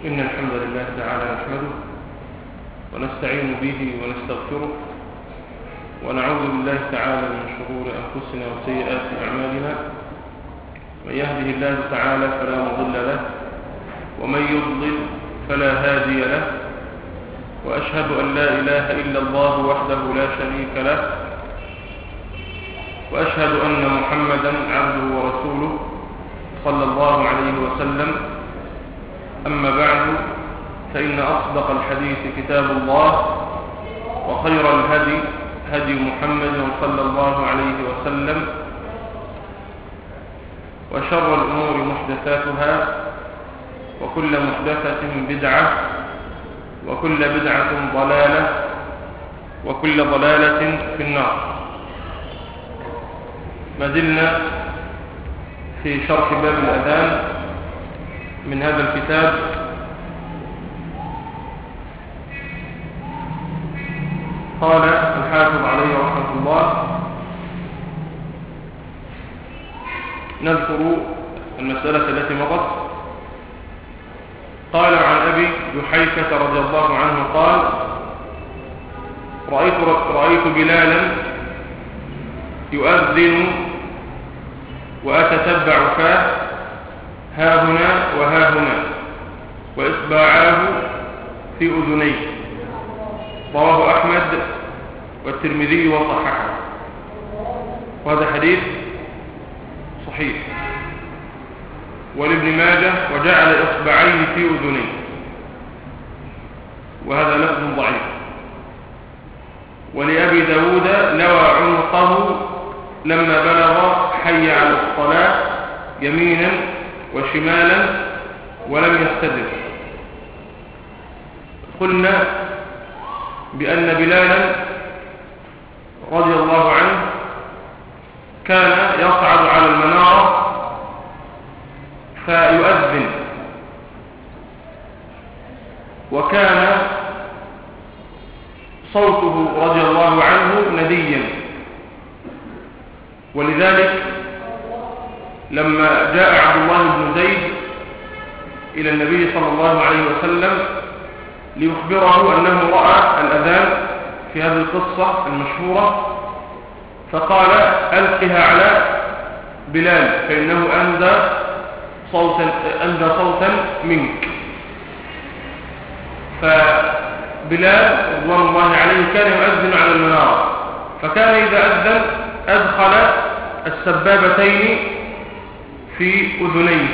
إن الحمد لله تعالى نحمده ونستعين به ونستغفره ونعوذ بالله تعالى من شرور أنفسنا وسيئات أعمالنا. من يهده الله تعالى فلا مضل له ومن يضلل فلا هادي له، وأشهد أن لا إله إلا الله وحده لا شريك له، وأشهد أن محمدا عبده ورسوله صلى الله عليه وسلم. أما بعد، فإن أصدق الحديث كتاب الله، وخير الهدي هدي محمد صلى الله عليه وسلم، وشر الأمور محدثاتها، وكل محدثة بدعة، وكل بدعة ضلالة، وكل ضلالة في النار. ما زلنا في شرح باب الأذان من هذا الكتاب. قال الحافظ عليه رحمة الله: نذكر المسألة التي مضت. قال عن أبي جحيفة رضي الله عنه قال: رأيت بلالا يؤذن وأتتبع فاه ها هنا وها هنا، وإصبعاه في أذنيه. رواه أحمد والترمذي وصححه، وهذا حديث صحيح. ولابن ماجه: وجعل إصبعيه في أذنيه، وهذا لفظ ضعيف. ولأبي داود: لوى عنقه لما بلغ حي على الصلاة يمينا وشمالا ولم يستدر. قلنا بأن بلالا رضي الله عنه كان يصعد على المنارة فيؤذن، وكان صوته رضي الله عنه نديا. ولذلك لما جاء عبد الله بن زيد إلى النبي صلى الله عليه وسلم ليخبره أنه رأى الأذان في هذه القصة المشهورة، فقال: ألقها على بلال فإنه أندى صوتا منك. فبلال رضوان الله عليه كان يؤذن على المنارة، فكان إذا أذن أدخل السبابتين في أذنيه،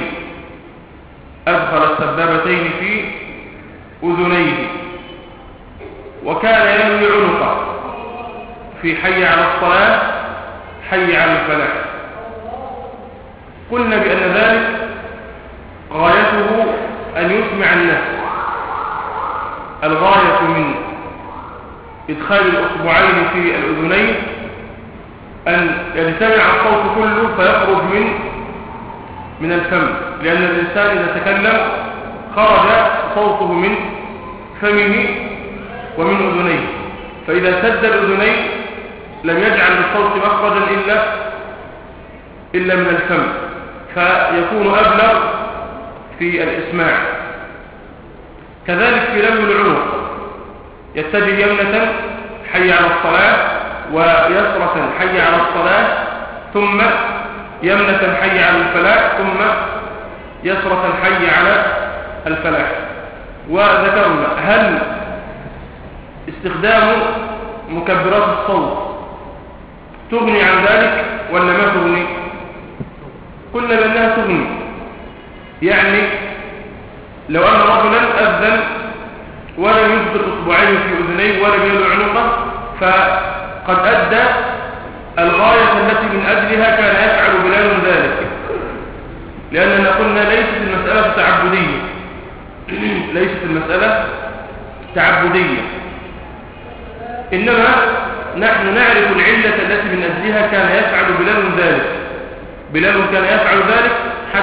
وكان ينوي عنقه في حي على الصلاة حي على الفلاح. قلنا بأن ذلك غايته أن يسمع الناس. الغاية من إدخال الأصبعين في الأذنين أن يجتمع الصوت كله فيخرج من الفم، لأن الإنسان إذا تكلم خرج صوته من فمه ومن أذنيه، فإذا سد الأذنين لم يجعل للصوت مخرجا إلا من الفم، فيكون أبلغ في الإسماع. كذلك في لم العنق، يتجه يمنة حي على الصلاة، ويسرة حي على الصلاة، ثم يمنة حي على الفلاح، ثم يسرة حي على الفلاح. وذكرنا هل استخدام مكبرات الصوت تغني عن ذلك ولا ما تغني؟ قلنا بأنها تغني. يعني لو أن رجلا أذن ولم يثبت أصبعيه في أذنيه ولم يلو عنقه، فقد أدى الغاية التي من أجلها كان يفعل بلال ذلك، لأننا قلنا ليست المسألة تعبدية، إنما نحن نعرف العلة التي من أجلها كان يفعل بلال ذلك. بلال كان يفعل ذلك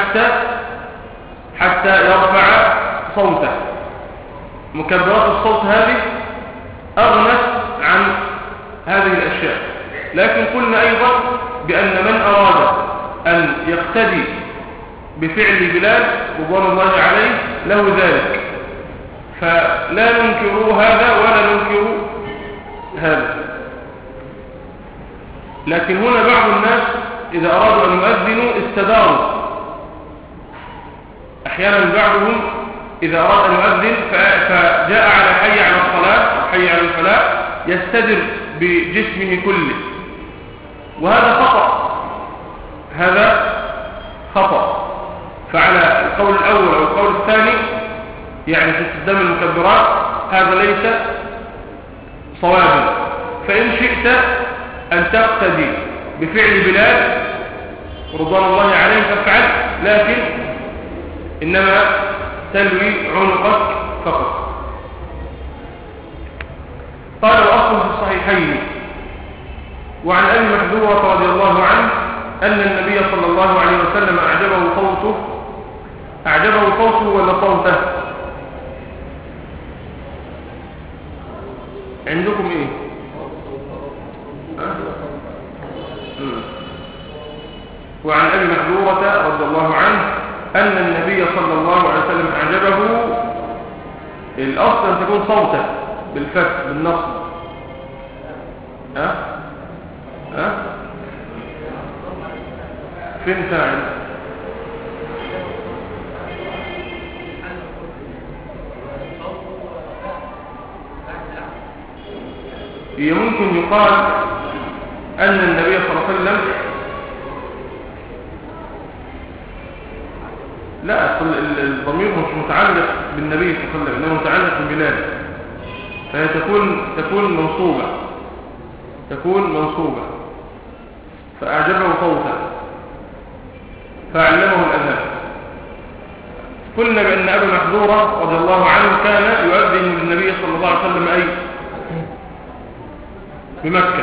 حتى يرفع صوته. مكبرات الصوت هذه أغنت عن هذه الأشياء. لكن قلنا أيضا بأن من أراد أن يقتدي بفعل بلال رضوان الله عليه له ذلك، فلا ننكر هذا ولا ننكر هذا. لكن هنا بعض الناس إذا أرادوا أن يؤذنوا استداروا. أحيانا بعضهم إذا أراد أن يؤذن فجاء على حي على الصلاة أو حي على الفلاح يستدر بجسمه كله، وهذا خطأ. هذا خطأ. فعلى القول الأول أو القول الثاني يعني في استخدام المكبرات هذا ليس صوابا. فإن شئت أن تقتدي بفعل بلال رضوان الله عليه فافعل، لكن إنما تلوي عنقك فقط. قال وأصل في الصحيحين وعن أبي محذورة رضي الله عنه أن النبي صلى الله عليه وسلم أعجبه صوته ولا صوته؟ عندكم إيه؟ وعن أبي محذورة رضي الله عنه أن النبي صلى الله عليه وسلم أعجبه. الأصل أن تكون صوته بالفتح بالنصب. فين فاعل؟ هي ممكن يقال أن النبي صلى الله عليه وسلم لا، الضمير مش متعلق بالنبي صلى الله عليه وسلم، إنه متعلق ببلال، فهي تكون منصوبة فأعجبه صوتا فعلمه الأذان. قلنا بأن أبا محذورة رضي الله عنه كان يؤذن للنبي صلى الله عليه وسلم أي بمكة.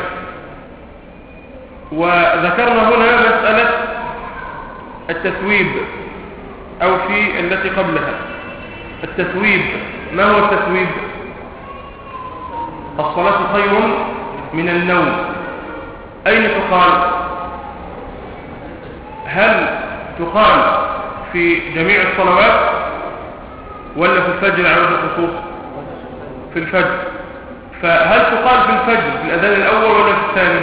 وذكرنا هنا مسألة التثويب أو في التي قبلها. التثويب، ما هو التثويب؟ الصلاة خير من النوم. أين تقال؟ هل تقال في جميع الصلوات ولا في الفجر على وجه الخصوص؟ في الفجر. فهل تقال في الفجر في الأذان الأول ولا في الثاني؟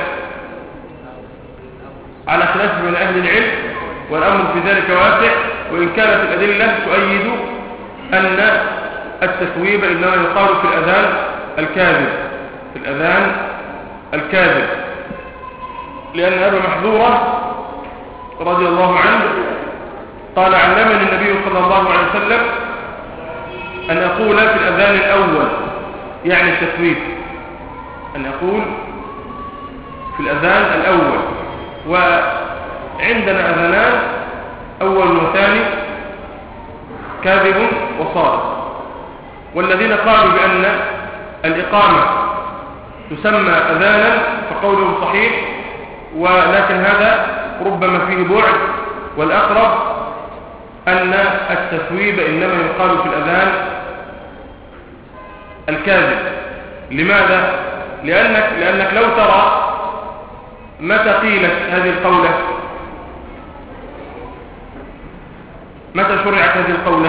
على خلاف من أهل العلم، والأمر في ذلك واسع، وإن كانت الأدلة تؤيد أن التثويب إنما يقال في الأذان الكاذب، لأن أبا محذورة رضي الله عنه قال علمني النبي صلى الله عليه وسلم أن أقول في الأذان الأول، يعني التثويب، أن أقول في الأذان الأول. وعندنا أذانان، أول وثاني، كاذب وصادق. والذين قالوا بأن الإقامة تسمى أذانا فقولهم صحيح، ولكن هذا ربما فيه بعد، والأقرب أن التثويب إنما يقال في الأذان الكاذب. لماذا؟ لأنك لو ترى متى قيلت هذه القولة، متى شرعت هذه القولة؟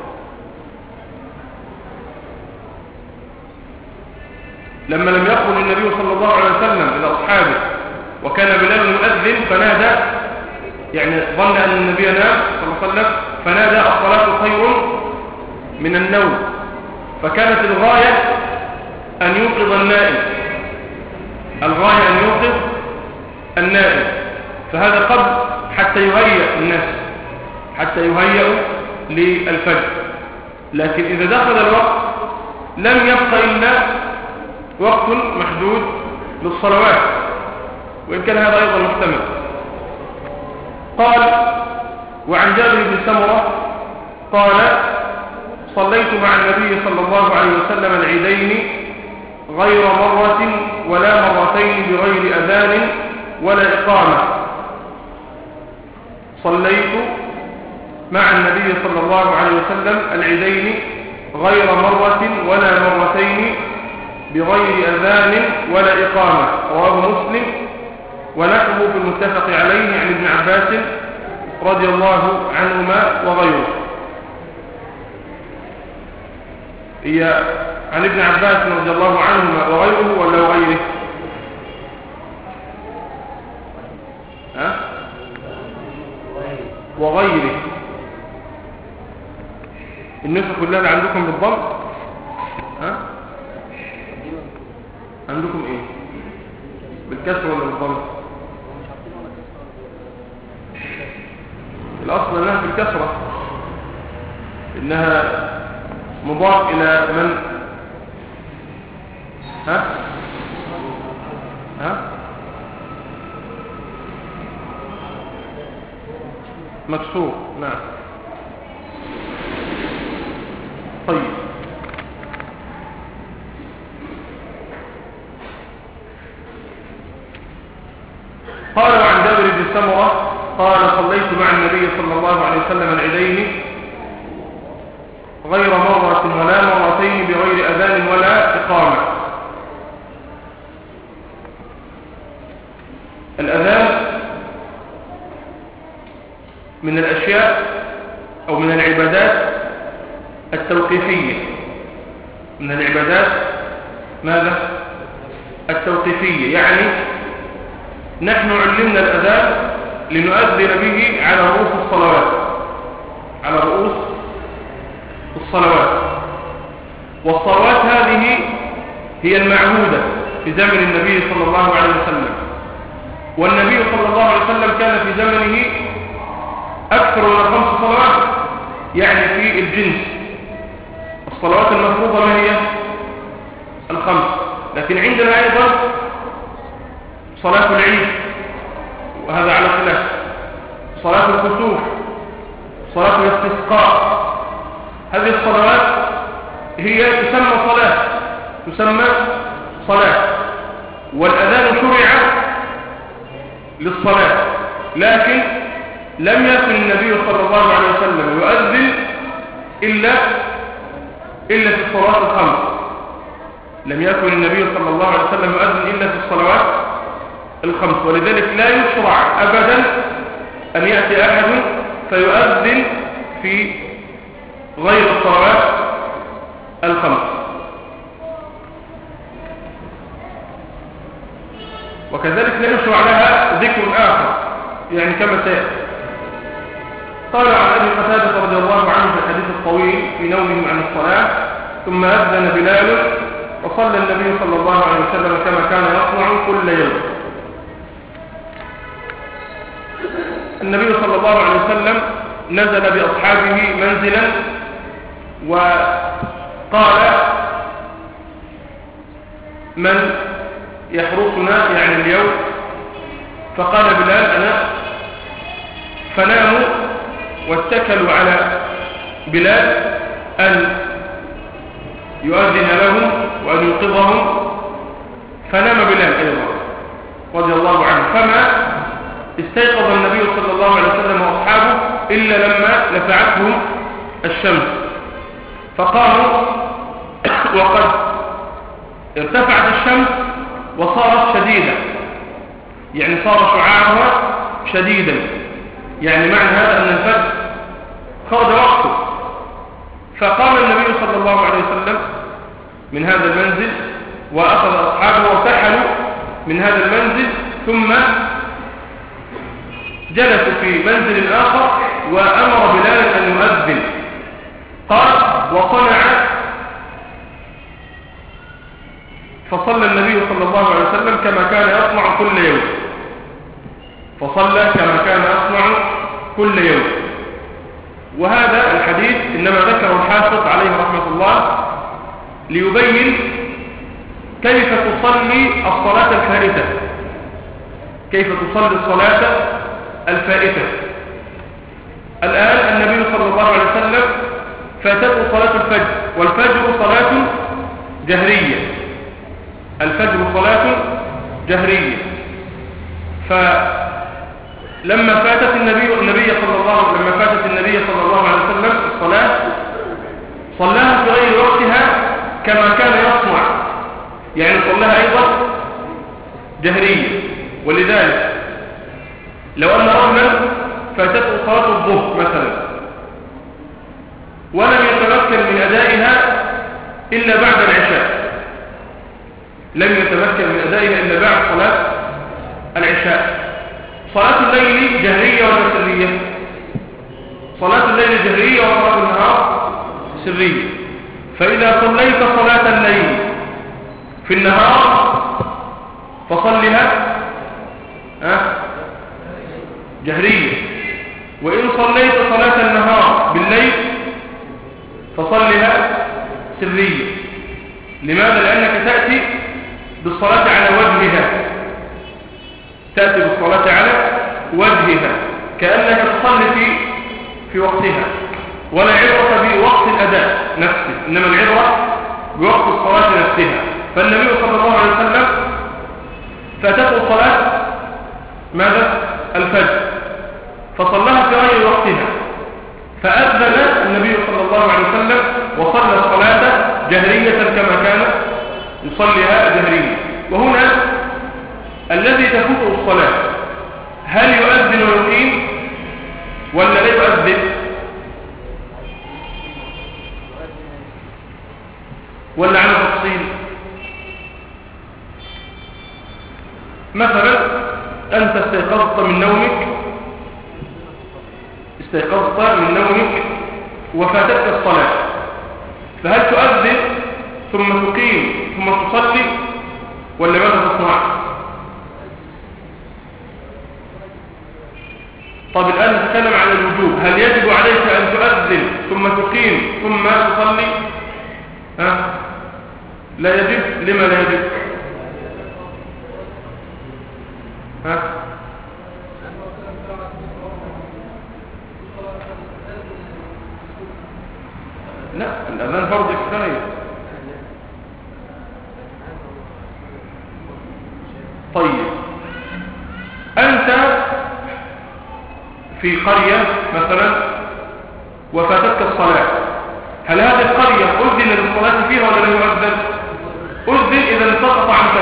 لما لم يقل النبي صلى الله عليه وسلم إلى أصحابه وكان بلال يؤذن فنادى، يعني ظن أن النبي نام صلى الله عليه وسلم فنادى الصلاة خير من النوم، فكانت الغاية أن يوقظ النائم، الغاية أن يوقظ النائم. فهذا قبل حتى يهيئ الناس، حتى يهيئوا للفجر. لكن إذا دخل الوقت لم يبقى إلا وقت محدود للصلوات، وإن كان هذا أيضا محتمل. قال وعن جابر بن سمرة قال صليت مع النبي صلى الله عليه وسلم العيدين غير مرة ولا مرتين بغير أذان ولا إقامة. صليت مع النبي صلى الله عليه وسلم العيدين غير مرة ولا مرتين بغير أذان ولا إقامة. رواه مسلم ونحوه في المتفق عليه عن ابن عباس رضي الله عنهما وغيره. هي عن ابن عباس رضي الله عنهما وغيره ولا وغيره؟ ها؟ وغيره. النسخ كلها اللي عندكم بالضم؟ ها؟ عندكم ايه؟ بالكسر ولا بالضم؟ الاصل انها بالكسرة، انها مضاف الى من؟ ها؟ ها؟ مكسور. نعم. طيب، قال عن جابر بن سمرة قال صليت مع النبي صلى الله عليه وسلم العيدين غير مرة ولا مرتين بغير أذان ولا إقامة. الأذان من الأشياء أو من العبادات التوقيفية. من العبادات ماذا؟ التوقيفية، يعني نحن علمنا الأذان لنؤذن به على رؤوس الصلوات، على رؤوس الصلوات. والصلوات هذه هي المعهودة في زمن النبي صلى الله عليه وسلم، والنبي صلى الله عليه وسلم كان في زمنه أكثر من 5 صلوات، يعني في الجنس. الصلوات المفروضة ما هي؟ 5. لكن عندنا أيضا صلاة العيد، وهذا على خلاف، صلاة الكسوف، صلاة الاستسقاء. هذه الصلوات هي تسمى صلاة، والأذان شرع للصلاة، لكن لم يكن النبي صلى الله عليه وسلم يؤذن إلا في الصلوات 5. لم يكن النبي صلى الله عليه وسلم يؤذن إلا في الصلوات 5، ولذلك لا يشرع أبدا أن يأتي أحد فيؤذن في غير الصلوات 5. وكذلك لا يشرع لها ذكر آخر، يعني كما سيأتي. قال عن أبي قتادة رضي الله عنه في الحديث الطويل في نومهم عن الصلاة: ثم أذن بلال وصلى النبي صلى الله عليه وسلم كما كان يصنع كل يوم. النبي صلى الله عليه وسلم نزل بأصحابه منزلا وقال: من يحرسنا يعني اليوم؟ فقال بلال: أنا. فناموا واتكلوا على بلال أن يؤذن لهم وأن يوقظهم، فنام بلال أيضا رضي الله عنه. فما استيقظ النبي صلى الله عليه وسلم وأصحابه إلا لما لفعتهم الشمس، فقاموا وقد ارتفعت الشمس وصارت شديدة، يعني صار شعاعها شديدا، يعني معنى هذا أن الفجر خرج وقته. فقام النبي صلى الله عليه وسلم من هذا المنزل وأخذ أصحابه وارتحلوا من هذا المنزل، ثم جلسوا في منزل آخر وأمر بلالا أن يؤذن. قال: وصنع فصلى النبي صلى الله عليه وسلم كما كان يصنع كل يوم، فصلى كما كان يصنع كل يوم. وهذا الحديث إنما ذكره الحافظ عليه رحمة الله ليبين كيف تصلي الصلاة الفائتة، كيف تصلي الصلاة الفائتة. الآن النبي صلى الله عليه وسلم فاتته صلاة الفجر، والفجر صلاة جهرية، الفجر صلاة جهرية. فلما فاتت النبي صلى الله عليه وسلم الصلاة صلاها في غير وقتها كما كان يصنع، يعني صلاها أيضا جهرية. ولذلك لو أن رجلا فاتته صلاة الظهر مثلا ولم يتمكن من أدائها إلا بعد العشاء، لم يتمكن من أدائها إلا بعد صلاة العشاء. صلاة الليل جهرية ولا سرية؟ صلاة الليل جهرية وصلاة النهار سرية. فإذا صليت صلاة الليل في النهار فصلها جهرية، وإن صليت صلاة النهار بالليل فصلها سرية. لماذا؟ لأنك تأتي بالصلاة على وجهها، تأتي بالصلاة على وجهها كأنك تصلي في وقتها، ولا عبرة بوقت الأداء نفسه، إنما العبرة بوقت الصلاة نفسها. فالنبي صلى الله عليه وسلم فاتته صلاة ماذا؟ الفجر، فصلىها في غير وقتها، فأذن النبي صلى الله عليه وسلم وصلى الصلاة جهرية كما كان يصليها جهرية. وهنا الذي تفوته الصلاة هل يؤذن ويقيم ولا لا يؤذن؟ ولا على تفصيل؟ مثلا أنت استيقظت من نومك وفاتتك الصلاة، فهل تؤذن ثم تقيم ثم تصلي ولا ماذا تصنع؟ طب الآن نتكلم عن الوجوب، هل يجب عليك أن تؤذن ثم تقيم ثم تصلي؟ لا يجب. لما لا يجب؟ لا، الأذان فرض كفاية. طيب أنت في قرية مثلا وفاتتك الصلاة، هل هذه القرية أذن للصلاة فيها ولا لا يؤذن؟ أذن إذا سقط عنك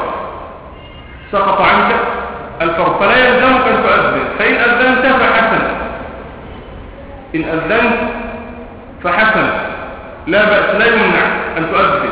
الفرض، فلا يلزمك أن تؤذن. فإن أذنت فحسن، إن أذنت فحسن لا بأس، لا يمنع أن تؤذن.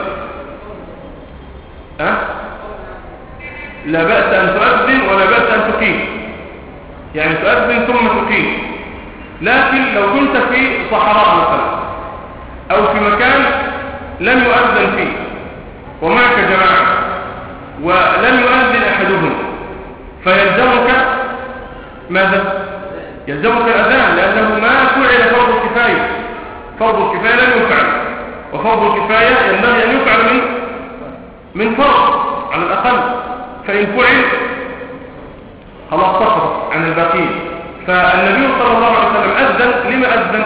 لا بأس أن تؤذن ولا بأس أن تقيم، يعني تؤذن ثم تقيم. لكن لو كنت في صحراء مثلا أو في مكان لم يؤذن فيه ومعك جماعة ولم يؤذن أحدهم، فيلزمك ماذا؟ يلزمك الأذان، لأنه ما فعل فرض الكفاية. فرض الكفاية لم يفعل، وفرض الكفاية ينبغي أن يفعل من فرض على الأقل، فإن فعل خلاص سقط عن الباقين. فالنبي صلى الله عليه وسلم أذن. لما أذن؟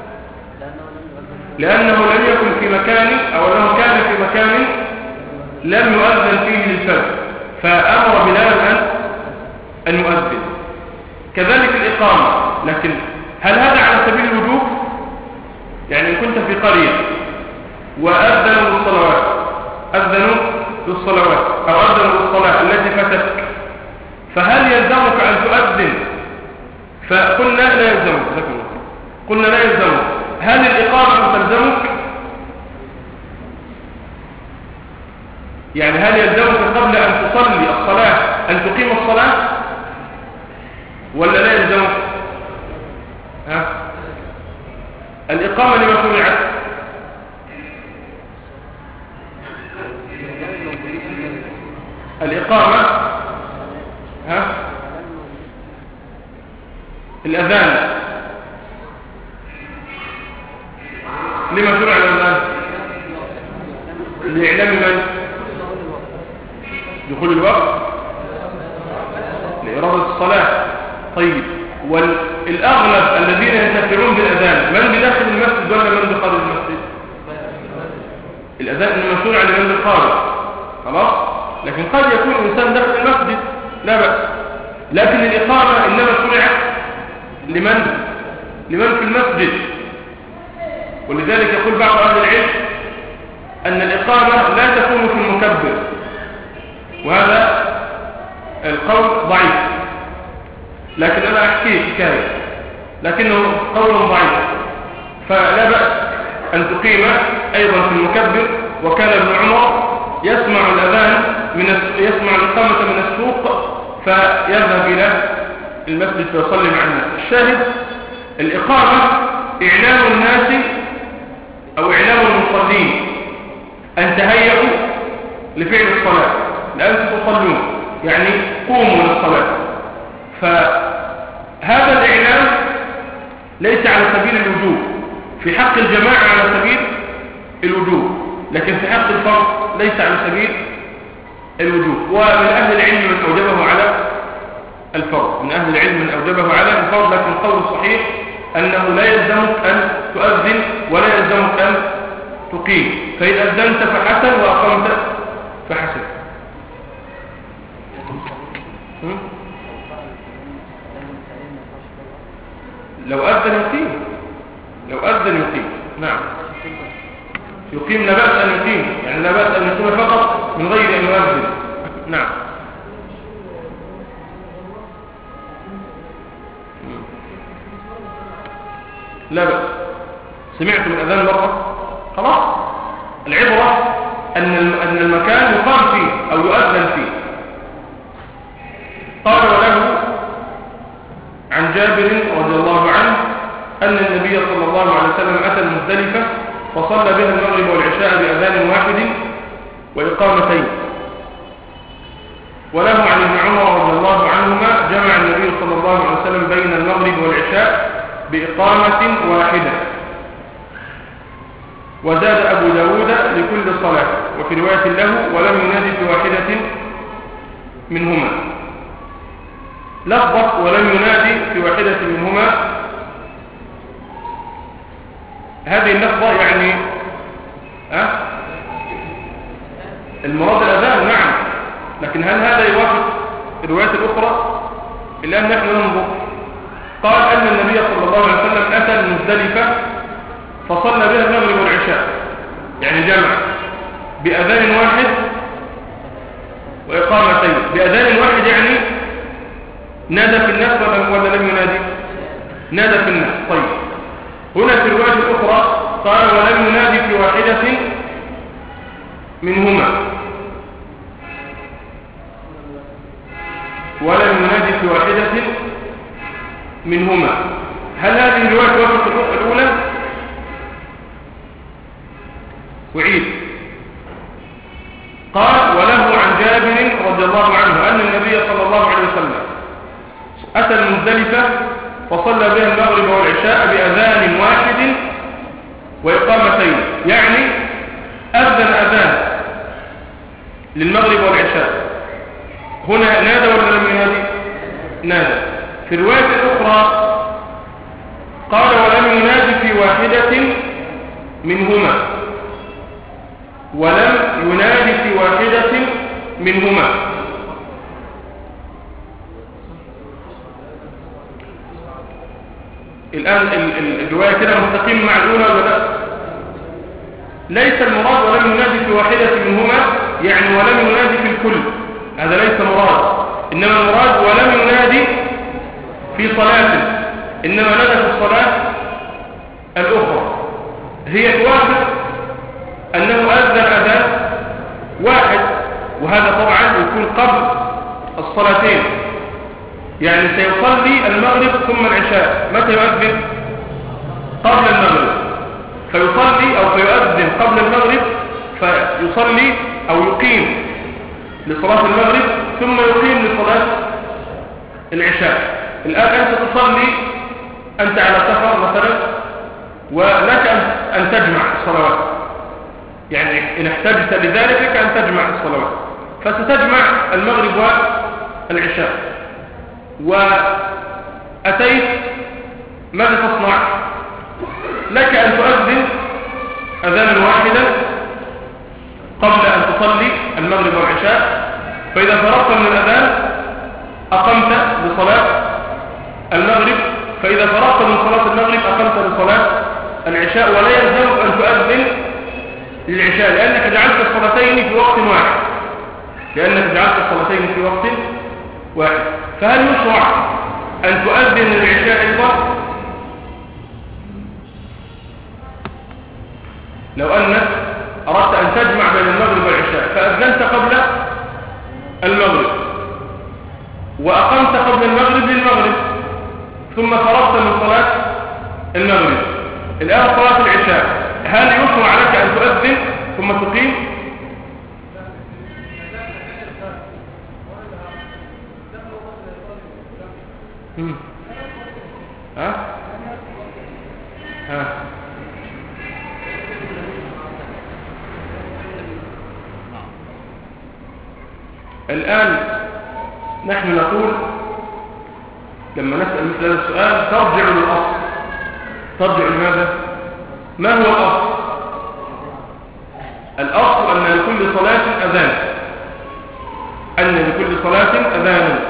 لأنه لم يكن في مكان، أو أنه كان في مكان لم يؤذن فيه للفجر، فأمر بلالا أن يؤذن. كذلك الإقامة، لكن هل هذا على سبيل الوجوب؟ يعني إن كنت في قرية وأذنوا للصلوات أو أذنوا للصلاة التي فاتتك، فهل يلزمك أن تؤذن؟ فقلنا لا يلزمك. هل الإقامة تلزمك؟ يعني هل يلزمك قبل أن تصلي الصلاة أن تقيم الصلاة ولا لا يلزمك؟ الإقامة لما شرعت؟ الإقامة الأذان لما شرع الأذان؟ لإعلام من؟ دخول الوقت، لإرادة الصلاة. طيب، والأغلب الذين يسافرون بالأذان من بداخل المسجد ولا من بخارج المسجد؟ الأذان إنما شرع لمن بالخارج، خلاص. لكن قد يكون إنسان داخل المسجد لا بأس، لكن الإقامة إنما شرعت لمن في المسجد. ولذلك يقول بعض أهل العلم أن الإقامة لا تكون في المكبر، وهذا القول ضعيف، لكن أنا أحكي حكاية لكنه قول ضعيف. فلا بأس أن تقيم أيضا في المكبر وكان ابن عمر يسمع الأذان يسمع الإقامة من السوق فيذهب إلى المسجد فيصلي مع الناس. الشاهد الإقامة إعلام الناس أو إعلام المصلين أن تهيئوا لفعل الصلاة لأنتم تصلون، يعني قوموا للصلاة. فهذا الإعلام ليس على سبيل الوجوب، في حق الجماعة على سبيل الوجوب، لكن في حق الفرد ليس على سبيل الوجوب. ومن أهل العلم من أوجبه على الفرد، من أهل العلم من أوجبه على الفرد، لكن القول الصحيح أنه لا يلزمك أن تؤذن ولا يلزمك أن تقيم، فإذا أذنت فحسن وأقمت فحسن. لو أذن يقيم، لو أذن يقيم، نعم يقيم لا بأس أن يقيم، يعني لا بأس أن يقيم فقط من غير أن يؤذن. نعم لا بأس. سمعتم الأذان مرة خلاص، العبرة أن المكان يقام فيه أو يؤذن فيه. قال وله عن جابر رضي الله عنه أن النبي صلى الله عليه وسلم أتى المزدلفة فصلى بها المغرب والعشاء بأذان واحد وإقامتين. وله عن ابن عمر رضي الله عنهما جمع النبي صلى الله عليه وسلم بين المغرب والعشاء بإقامة واحدة. وزاد أبو داود لكل صلاة، وفي رواية له ولم ينادي في واحدة منهما. لفظ ولم ينادي في واحدة منهما، هذه اللفظة يعني المراد الأذان، نعم، لكن هل هذا يوافق الروايات الأخرى؟ إلا أن نحن ننظر. قال أن النبي صلى الله عليه وسلم أتى المزدلفة فصلى بها المغرب والعشاء، يعني جمع بأذان واحد وإقامتين. بأذان واحد يعني نادى في الناس ولا لم ينادي؟ نادى في الناس. طيب هنا في الرواية الأخرى قال ولم ينادي في واحدة منهما، ولم ينادي في واحدة منهما. هل هذه الرواية توافق الأولى؟ وعيد. قال وله عن جابر رضي الله عنه أن النبي صلى الله عليه وسلم أتى المزدلفة فصلى بها المغرب والعشاء بأذان واحد وإقامتين، يعني أذن أذان للمغرب والعشاء. هنا نادى ولا لم ينادي؟ نادى. في الرواية الأخرى قال ولم ينادي في واحدة منهما، ولم ينادي في واحدة منهما. الآن الرواية كده مستقيم مع الأولى ولا لا؟ ليس المراد ولم ينادي في واحدة منهما يعني ولم ينادي في الكل، هذا ليس مراد. إنما المراد ولم ينادي في صلاة، إنما نادى في الصلاة الأخرى. هي توافق أنه أذن أذان واحد، وهذا طبعا يكون قبل الصلاتين، يعني سيصلي المغرب ثم العشاء. متى يؤذن؟ قبل المغرب، فيصلي أو فيؤذن قبل المغرب فيصلي أو يقيم لصلاة المغرب ثم يقيم لصلاة العشاء. الآن أنت تصلي، أنت على سفر مثلا ولك أن تجمع الصلوات، يعني إن احتجت لذلك لك أن تجمع الصلوات، فستجمع المغرب والعشاء. وأتيت ماذا تصنع؟ لك أن تؤذن أذانا واحدا قبل أن تصلي المغرب والعشاء، فإذا فرغت من الأذان أقمت لصلاة المغرب، فإذا فرغت من صلاة المغرب أقمت لصلاة العشاء. ولا يلزمك أن تؤذن للعشاء لأنك جعلت الصلاتين في وقت واحد، فهل يشرع أن تؤذن للعشاء أيضا؟ لو أنك أردت أن تجمع بين المغرب والعشاء فأذنت قبل المغرب وأقمت قبل المغرب للمغرب ثم فرغت من صلاة المغرب، الآن صلاة العشاء، هل يشرع لك أن تؤذن ثم تقيم؟ ها؟ ها؟ الآن نحن نقول لما نسأل مثل هذا السؤال ترجع للأصل. ترجع لماذا؟ ما هو الأصل؟ الأصل أن لكل صلاة أذان، أن لكل صلاة أذان،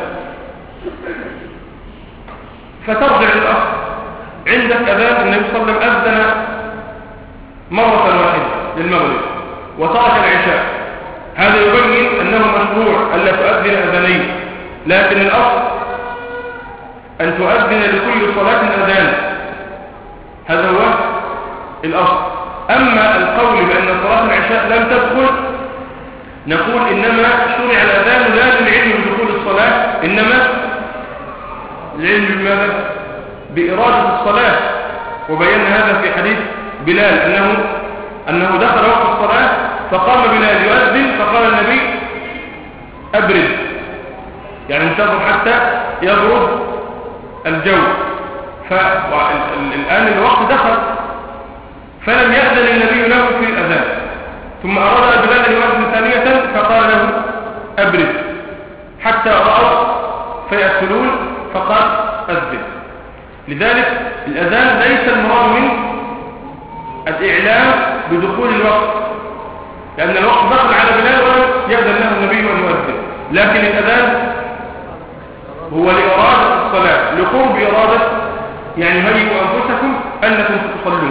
فترجع للأصل. عندك أذان النبي صلى الله عليه وسلم أذن مرة واحدة للمغرب وترك العشاء، هذا يبين أنه مشروع ألا تؤذن أذانين، لكن الأصل أن تؤذن لكل صلاة أذان، هذا هو الأصل. أما القول بأن صلاة العشاء لم تدخل، نقول إنما شرع الأذان لا للعلم بدخول الصلاة، إنما العلم بماذا؟ بإرادة الصلاة. وبينا هذا في حديث بلال أنه دخل وقت الصلاة فقام بلال يؤذن فقال النبي أبرد، يعني انتظر حتى يبرد الجو. فالآن الوقت دخل فلم يأذن النبي له في الأذان، ثم أراد بلال أن يؤذن ثانية فقال له أبرد حتى رأوا فيأكلون فقال أذن. لذلك الأذان ليس المراد من الإعلام بدخول الوقت، لأن الوقت دخل على بلال ولم يأذن له النبي أن يؤذن، لكن الأذان هو لإرادة الصلاة، لقرب إرادة، يعني هيئوا أنفسكم أنكم تصلون.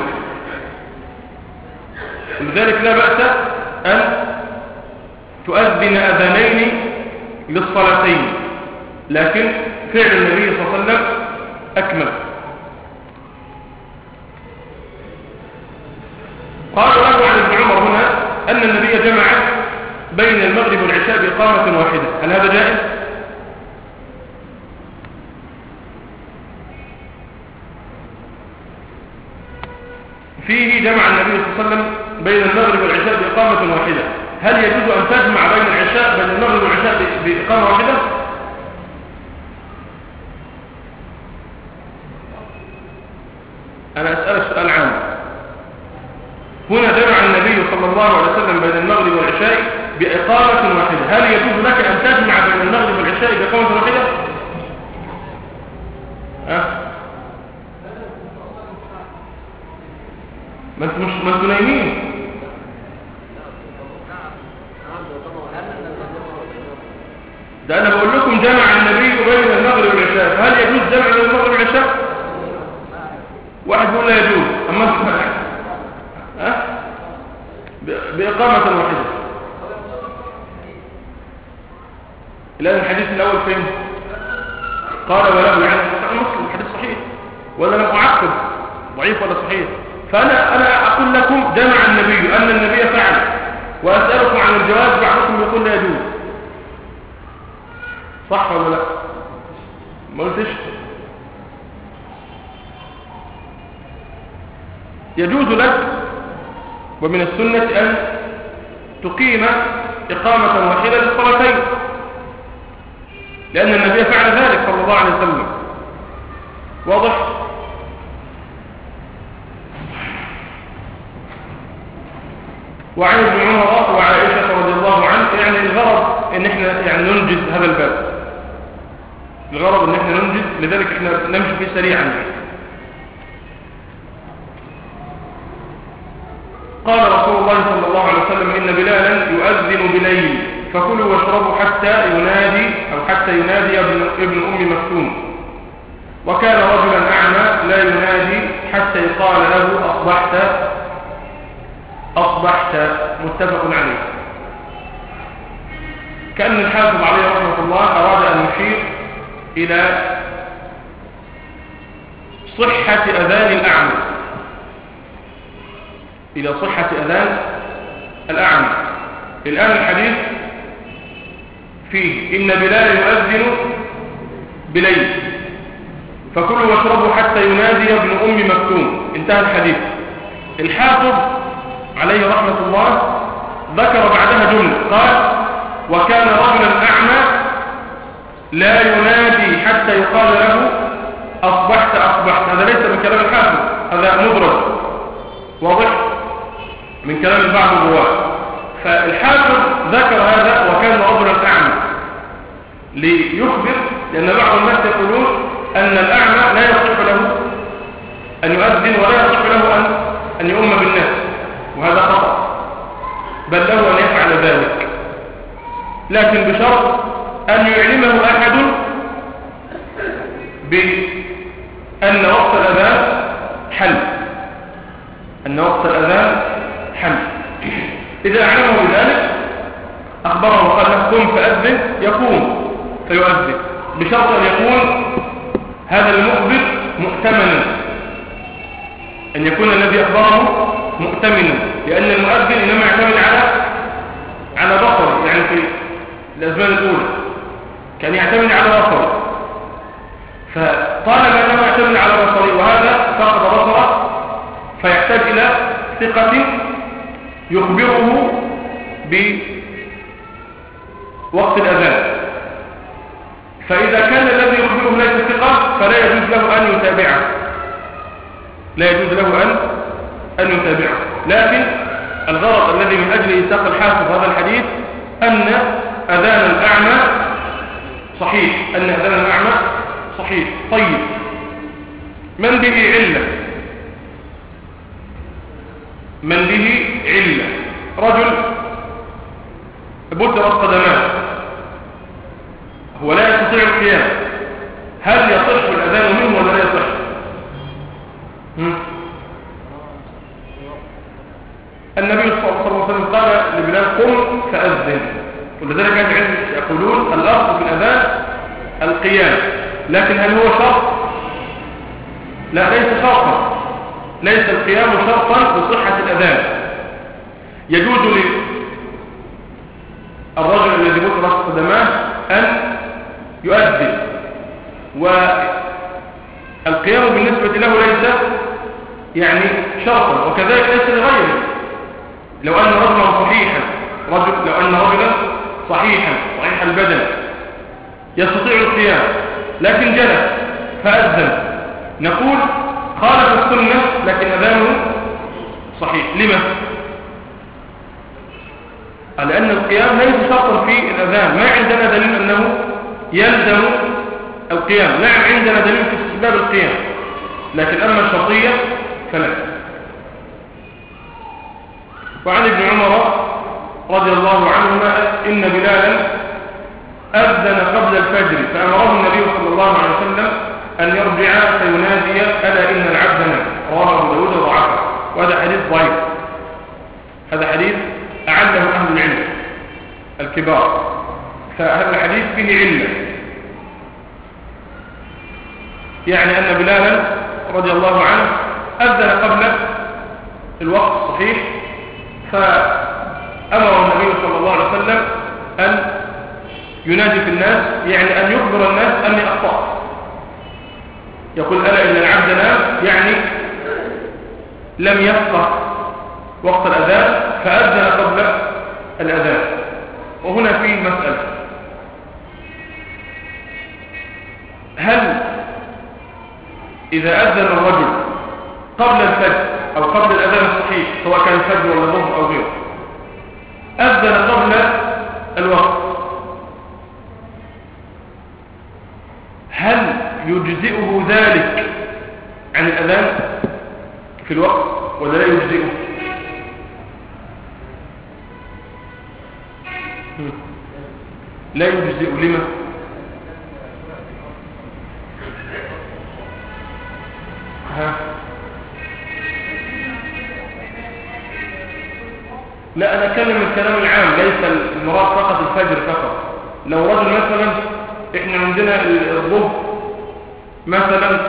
ولذلك لا بأس أن تؤذن أذانين للصلاتين، لكن فعل النبي صلى الله عليه وسلم أكمل. قال له عن ابن عمر هنا أن النبي جمع بين المغرب والعشاء بإقامة واحدة، هل هذا جائز؟ فيه جمع النبي صلى الله عليه وسلم بين المغرب والعشاء بإقامة واحدة، هل يجوز أن تجمع بين العشاء بين المغرب والعشاء بإقامة واحدة؟ أنا أسألك سؤال عام. هنا جمع النبي صلى الله عليه وسلم بين المغرب والعشاء بإقامة واحدة، هل يجوز لك أن تجمع بين المغرب والعشاء بإقامة واحدة؟ ما انتوا نايمين. ده أنا بقول لكم جمع النبي بين المغرب والعشاء، هل يجوز جمع بين المغرب والعشاء؟ واحد يقول لا يجوز، أما انتوا بإقامة واحدة. الآن الحديث الأول فين؟ قال وله يعني مسلم، الحديث صحيح ولا لم أعقب ضعيف ولا صحيح؟ فأنا أقول لكم جمع النبي أن النبي فعل، وأسألكم عن الجواز، بعضكم يقول لا يجوز، صح ولا لا؟ ما قلتش؟ يجوز لك ومن السنة أن تقيم إقامة واحدة للصلاتين، لأن النبي فعل ذلك صلى الله عليه وسلم. واضح؟ وعن ابن عمر وعائشة رضي الله عنه، يعني الغرض ان احنا يعني ننجز هذا الباب، الغرض ان احنا ننجز، لذلك احنا نمشي فيه سريعا. قال رسول الله صلى الله عليه وسلم إن بلالا يؤذن بليل فكلوا واشربوا حتى ينادي ابن أم مكتوم، وكان رجلا أعمى لا ينادي حتى يقال له أصبحت، متفق عليه. كأن الحافظ عليه رحمه الله أراد أن يشير إلى صحة أذان الأعمى، إلى صحة أذان الأعمى. الآن الحديث فيه إن بلال يؤذن بليل فكلوا واشربوا حتى ينادي ابن أم مكتوم. انتهى الحديث. الحافظ عليه رحمة الله ذكر بعدها جملة قال وكان رجلا أعمى لا ينادي حتى يقال له أصبحت أصبحت. هذا ليس من كلام الحافظ، هذا مدرج واضح من كلام بعض الرواة. فالحافظ ذكر هذا وكان رجلا أعمى ليخبر، لأن بعض الناس يقولون أن الأعمى لا يصح له أن يؤذن ولا يصح له أن يؤم بالناس، وهذا خطأ، بل له أن يفعل ذلك، لكن بشرط أن يعلمه أحد بأن وقت الأذان حل، أن وقت الأذان حل. إذا أعلمه بذلك أخبره وقال له قم فأذن يقوم فيؤذن، بشرط أن يكون هذا المخبر مؤتمنا، أن يكون الذي أخبره مؤتمنا، لأن المؤذن إنما يعتمد على بصره، يعني في الأزمان الأولى كان يعتمد على بصره، فطالما أنه يعتمد على بصره وهذا فقد بصره فيحتاج إلى ثقة يخبره بوقت الأذان. فإذا كان الذي يخبره ليس ثقة فلا يجوز له أن يتابعه، لا يجوز له أن يتابعه. لكن الغرض الذي من أجله ساق الحافظ هذا الحديث أن أذان الأعمى صحيح، أن أذان الأعمى صحيح. طيب، من به علة؟ من به علة رجل بترت قدماه، هو لا يستطيع القيام، هل يصح الأذان منه ولا لا يصح؟ النبي صلى الله عليه وسلم قال لبلال قم فأذن، ولذلك كان العلم يقولون الأصل في الأذان القيام، لكن هل هو شرط؟ لا، ليس شرطا، ليس القيام شرطا لصحة الأذان. يجوز للرجل الذي بترت قدماه أن يؤذن، والقيام بالنسبة له ليس يعني شرطا، وكذلك ليس لغيره. لو أن رجلا صحيح البدن يستطيع القيام لكن جلس فأذن، نقول خالف السنة لكن أذانه صحيح. لما؟ لأن القيام ليس شرطا في الأذان، ما عندنا دليل أنه يلزم القيام. نعم عندنا دليل في استحباب القيام، لكن أما الشرطية فلا. وعن ابن عمر رضي الله عنهما إن بلالا أذن قبل الفجر فأمره النبي صلى الله عليه وسلم أن يرجع فينادي ألا إن العبد نام، رواه أبو داود وضعفه، وهذا حديث ضعيف، هذا حديث أعله أهل العلم الكبار، فهذا الحديث فيه علة، يعني أن بلالا رضي الله عنه أذن قبل الوقت الصحيح، فأمر النبي صلى الله عليه وسلم أن ينادي في الناس، يعني أن يخبر الناس أني أخطأت، يقول ألا إن العبد نام، يعني لم يفقه وقت الأذان فأذن قبل الأذان. وهنا في مسألة، هل إذا أذن الرجل قبل الفجر أو قبل الأذان الصحيح سواء كان الفجر ولا الظهر أو غيره، أذن قبل الوقت، هل يجزئه ذلك عن الأذان في الوقت ولا لا يجزئه؟ لا يجزئه. لما؟ لا، أنا أتكلم الكلام العام، ليس المراد فقط الفجر فقط. لو رجل مثلا إحنا عندنا الظهر مثلا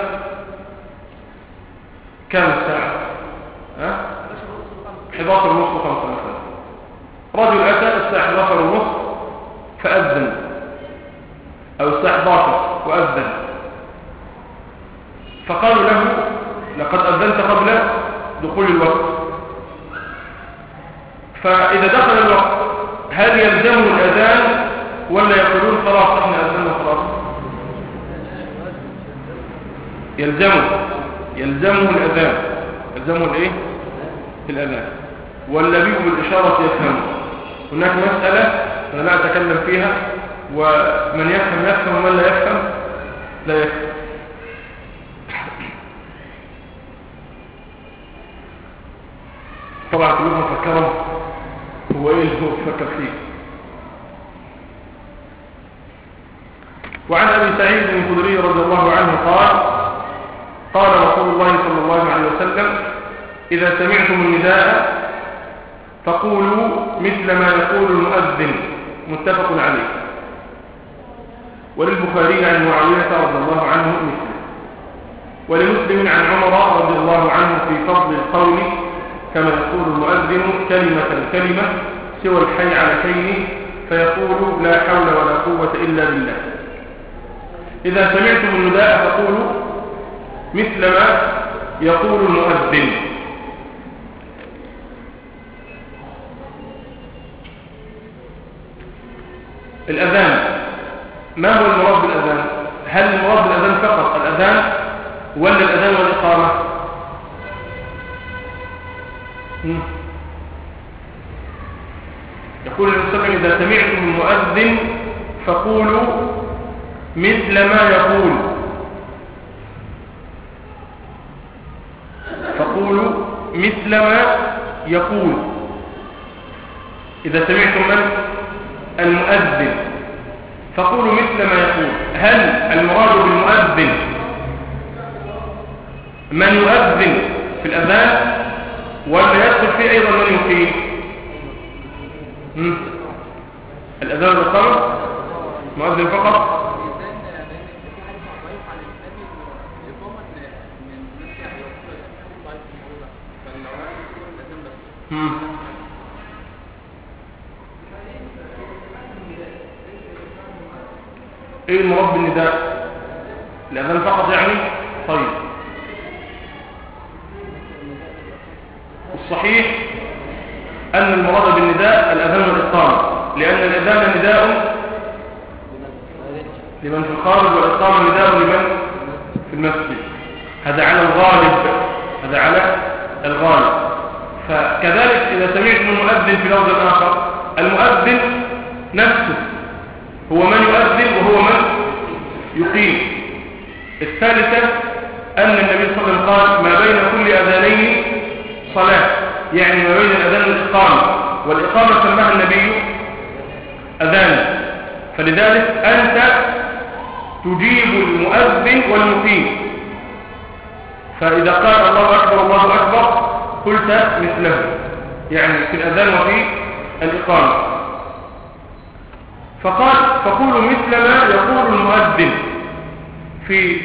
كم ساعة؟ 11:30 مثلا، رجل أتى الساعة 11:30 فأذن، أو الساعة 11 وأذن، فقالوا له لقد أذنت قبل دخول الوقت. فإذا دخل الوقت هل يلزمه الأذان ولا يقولون خلاص احنا أذننا خلاص؟ يلزمه الأذان. يلزمه الإيه؟ الأذان. والنبي بالإشارة يفهم. هناك مسألة أنا لا أتكلم فيها، ومن يفهم ومن لا يفهم لا يفهم. طبعا كلهم فكروا هو إيه اللي هو فكر فيه. وعن أبي سعيد الخدري رضي الله عنه قال رسول الله صلى الله عليه وسلم: إذا سمعتم النداء فقولوا مثل ما يقول المؤذن. متفق عليه. وللبخاري عن معاوية رضي الله عنه مثله. ولمسلم عن عمر رضي الله عنه في فضل القول كما يقول المؤذن كلمة سوى الحي على شيء فيقول لا حول ولا قوة إلا بالله. إذا سمعتم النداء فقولوا مثل ما يقول المؤذن. الأذان، ما هو المراد بالأذان؟ هل المراد بالأذان فقط الأذان ولا الأذان والإقامة؟ يقول المسلم: إذا سمعتم المؤذن فقولوا مثل ما يقول. فقولوا مثل ما يقول. إذا سمعتم المؤذن فقولوا مثل ما يقول. هل المراد بالمؤذن من يؤذن في الأذان ولا يدخل فيه أيضا من يقيم؟ الأذان والإقامة مؤذن فقط. ايه المراد بالنداء؟ الأذان فقط يعني؟ طيب، الصحيح أن المراد بالنداء الأذان والإقامة، لأن الأذان نداء لمن في الخارج والإقامة نداء لمن في المسجد. هذا على الغالب. فكذلك إذا سمعتم المؤذن في لفظ آخر، المؤذن نفسه هو من يؤذن وهو من يقيم. الثالثة أن النبي صلى الله عليه وسلم قال: ما بين كل أذانين صلاة، يعني ما بين الأذان والإقامة، والإقامة سماها النبي أذان. فلذلك أنت تجيب المؤذن والمقيم. فإذا قال الله أكبر الله أكبر قلت مثله، يعني في الأذان وفي الإقامة. فقال: فقولوا مثل ما يقول المؤذن. في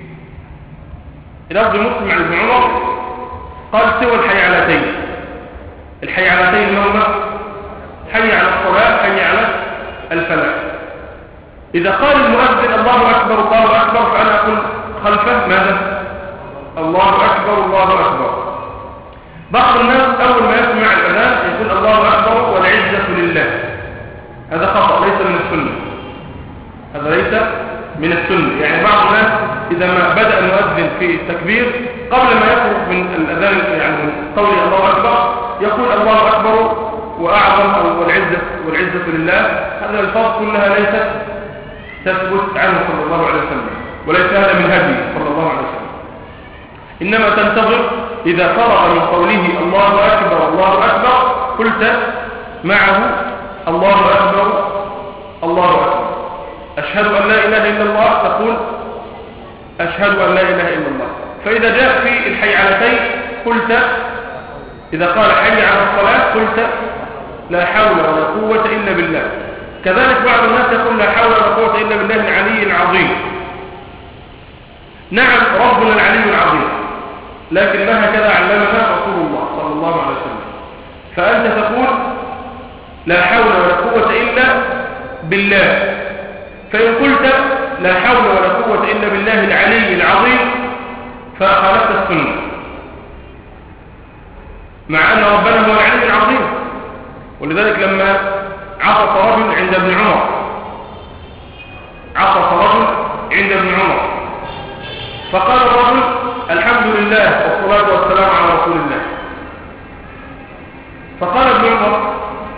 لفظ مسلم عن ابن عمر قال: سوى الحيعلتين. الحيعلتين هما حي على الصلاة، حي على الفلاح. إذا قال المؤذن الله أكبر الله أكبر فأنا أقول خلفه ماذا؟ الله أكبر الله أكبر. بعض الناس أول ما يسمع الأذان يقول الله أكبر والعزة لله. هذا خطأ، ليس من السنة. هذا ليس من السنة. يعني بعض الناس إذا ما بدأ المؤذن في التكبير قبل ما يخرج من الأذان، يعني من قول الله أكبر، يقول الله أكبر وأعظم والعزة لله. هذا الفاظ كلها ليست تثبت عنه صلى الله عليه وسلم، وليس هذا من هديه صلى الله عليه وسلم. إنما تنتظر إذا فرغ من قوله الله أكبر الله أكبر قلت معه الله أكبر الله أكبر. أشهد أن لا إله إلا الله تقول أشهد أن لا إله إلا الله. فإذا جاء في الحيعلتين قلت، إذا قال حي على الصلاة قلت لا حول ولا قوة إلا بالله. كذلك بعض الناس يقول لا حول ولا قوة إلا بالله العلي العظيم. نعم ربنا العلي العظيم، لكن ما هكذا علمنا رسول الله صلى الله عليه وسلم. فأنت تقول لا حول ولا قوة إلا بالله. فإن قلت لا حول ولا قوة إلا بالله العلي العظيم فخالفت السنة، مع أن ربنا هو العلي العظيم. ولذلك لما عطس رجل عند ابن عمر، عطس رجل عند ابن عمر فقال الرجل الحمد لله والصلاة والسلام على رسول الله. فقال ابن عمر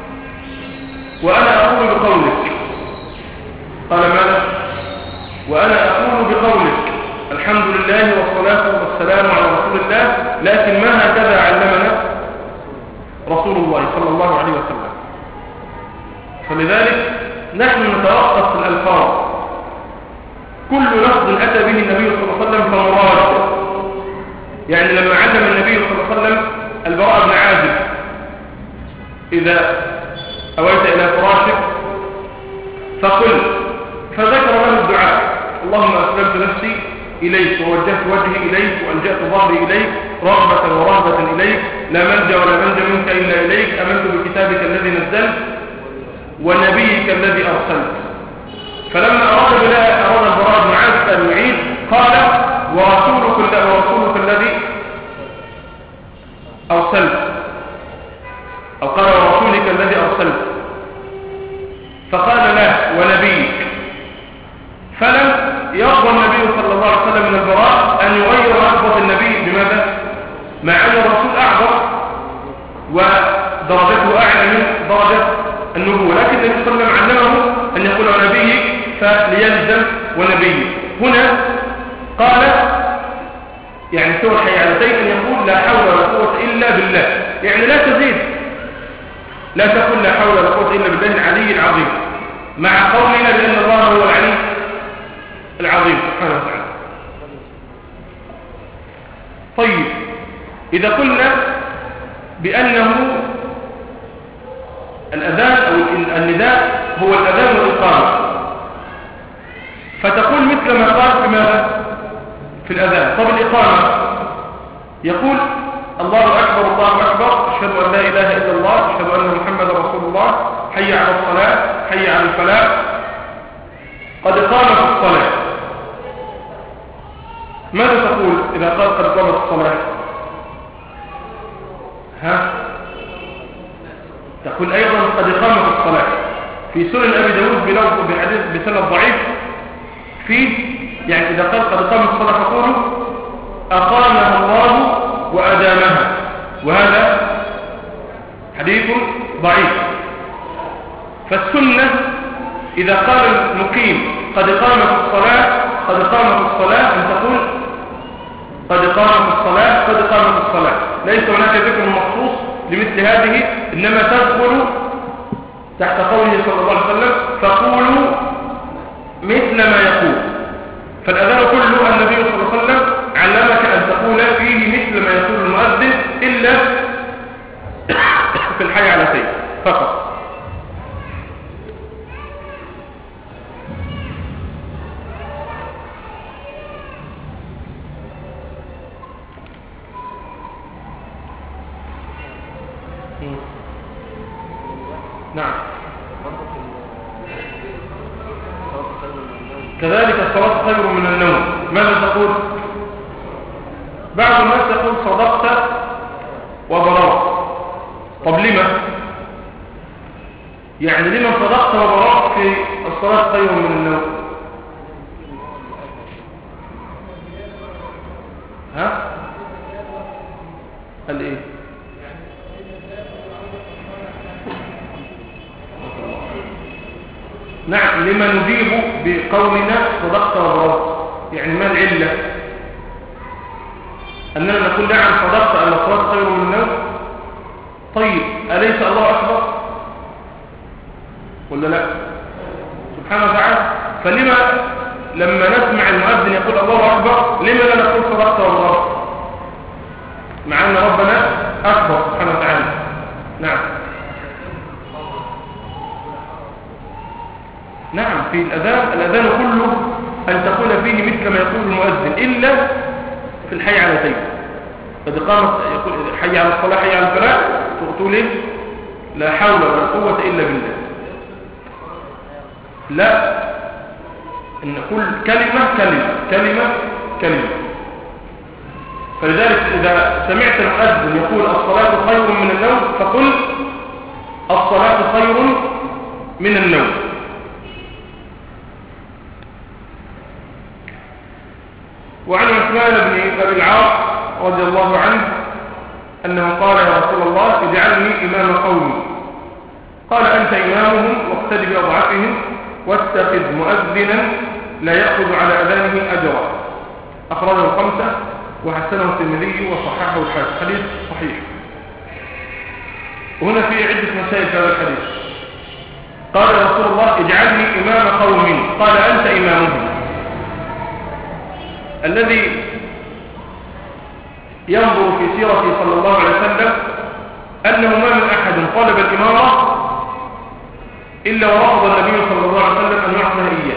وأنا أقول بقولك. قال ماذا؟ وأنا أقول بقولك الحمد لله والصلاة والسلام على رسول الله، لكن ما هكذا علمنا رسول الله صلى الله عليه وسلم. فلذلك نحن نتوقف في الألفاظ، كل لفظ أتى به النبي صلى الله عليه وسلم فمراد. يعني لما علم النبي صلى الله عليه وسلم البراء بن عازب إذا أويت إلى فراشك فقل، فذكر له الدعاء اللهم أسلمت نفسي إليك ووجهت وجهي إليك وألجأت ظهري إليك رغبة ورهبة إليك، لا ملجأ ولا منجا منك إلا إليك، آمنت بكتابك الذي نزلت ونبيك الذي أرسلت. فلما أراد البراء بن عازب أن يعيد قال ورسولك الذي أرسلت، أو قال ورسولك الذي أرسلت، فقال لا ونبيك. فلم يرضى النبي صلى الله عليه وسلم من البراء أن يغير لفظة النبي بماذا؟ مع أن الرسول أعظم ودرجته أعلى من درجة النبوة، لكن النبي صلى الله عليه وسلم علمه أن يقول ونبيك فليلزم ونبيك. هنا قال يعني سوى الحيالتين أن يقول لا حول ولا قوة إلا بالله، يعني لا تزيد، لا تقول لا حول ولا قوة إلا بالله العلي العظيم، مع قولنا بأن الله هو العلي العظيم سبحانه وتعالى. طيب إذا قلنا بأنه الأذان أو النداء هو الأذان والإقامة، فتقول مثل ما قال في ماذا؟ في الأذان. طب الإقامة يقول الله أكبر الله أكبر، أشهد أن لا إله إلا الله، أشهد أن محمدا رسول الله، حي على الصلاة، حي على الفلاح، قد قامت الصلاة. ماذا تقول إذا قال قد قامت الصلاة؟ تقول أيضا قد قامت الصلاة. في سنن أبي داود بلفظ بحديث بسند ضعيف فيه يعني إذا قال قد قامت الصلاة فقولوا أقامها الله وأدامها، وهذا حديث ضعيف. فالسنة إذا قال المقيم قد قامت الصلاة قد قامت الصلاة أن تقول قد قامت الصلاة قد قامت الصلاة. ليس هناك ذكر مخصوص لمثل هذه، إنما تدخل تحت قوله صلى الله عليه وسلم فقولوا مثل ما يقول. فالأذان كله النبي صلى الله عليه وسلم علمك أن تقول فيه مثل ما يقول المؤذن إلا في الحي على سيد فقط. نعم. كذلك الصلاة خير من النوم. ماذا تقول؟ بعض الناس يقول صدقت وبررت. طب لما؟ يعني لما صدقت وبررت في الصلاة خير من النوم؟ قال ايه؟ نعم. لما نجيب بقولنا صدقت وبررت؟ يعني ما العلة؟ أننا نقول نعم صدقت أن الصلاة خير من النوم. طيب أليس الله أكبر ولا لا؟ سبحانه وتعالى. فلما لما نسمع المؤذن يقول الله أكبر لما لا نقول صدقت وبررت مع أن ربنا أكبر سبحانه وتعالى؟ نعم. نعم. في الأذان كله أن تقول فيه مثل ما يقول المؤذن إلا في الحي على سيد. قد قامت يقول حي على الصلاة حي على الفلاح تقول إيه؟ لا حول ولا قوة إلا بالله. لا، إن كل كلمة كلمة كلمة كلمة. فلذلك إذا سمعت المؤذن يقول الصلاة خير من النوم فقل الصلاة خير من النوم. وعن عثمان بن أبي العاص رضي الله عنه أنه قال يا رسول الله اجعلني إمام قومي. قال أنت إمامهم واقتد بأضعفهم واتخذ مؤذنا لا يأخذ على أذانه أجرا. أخرجه الخمسة وحسنه الترمذي وصححه الحاكم. حديث صحيح. وهنا في عدة مسائل في هذا الحديث. قال يا رسول الله اجعلني إمام قوم. قال أنت إمامهم. الذي ينظر في سيرته صلى الله عليه وسلم أنه ما من أحد طلب الإمارة إلا ورفض النبي صلى الله عليه وسلم أن يعطيه إياه.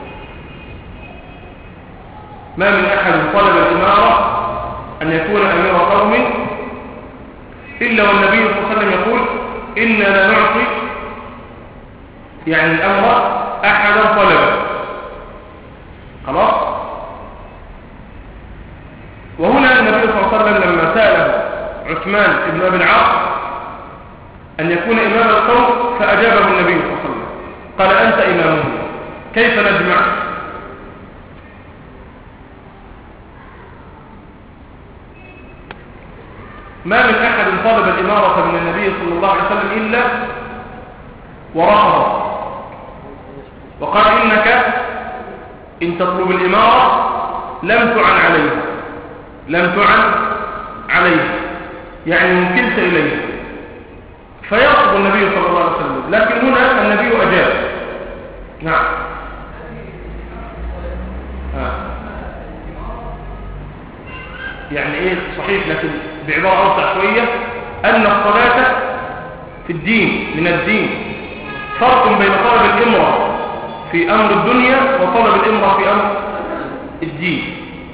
ما من أحد طلب الإمارة أن يكون أمير قوم إلا والنبي صلى الله عليه وسلم يقول إننا لا نعطي يعني الأمر أحدا طلبه. خلاص. وهنا النبي صلى الله عليه وسلم لما سأله عثمان بن أبي العاص أن يكون إمام القوم فأجابه النبي صلى الله عليه وسلم قال أنت إمامهم. كيف نجمع؟ ما من أحد طلب الإمارة من النبي صلى الله عليه وسلم إلا ورفضه وقال إنك إن تطلب الإمارة لم تعن عليها، لم تعن عليها يعني وكلت إليها، فيرفض النبي صلى الله عليه وسلم. لكن هنا النبي أجاب. نعم. يعني إيه صحيح لكن بعبارة أوسع شوية أن الصلاة في الدين من الدين فرق بين طلب الإمرة في أمر الدنيا وطلب الإمرة في أمر الدين.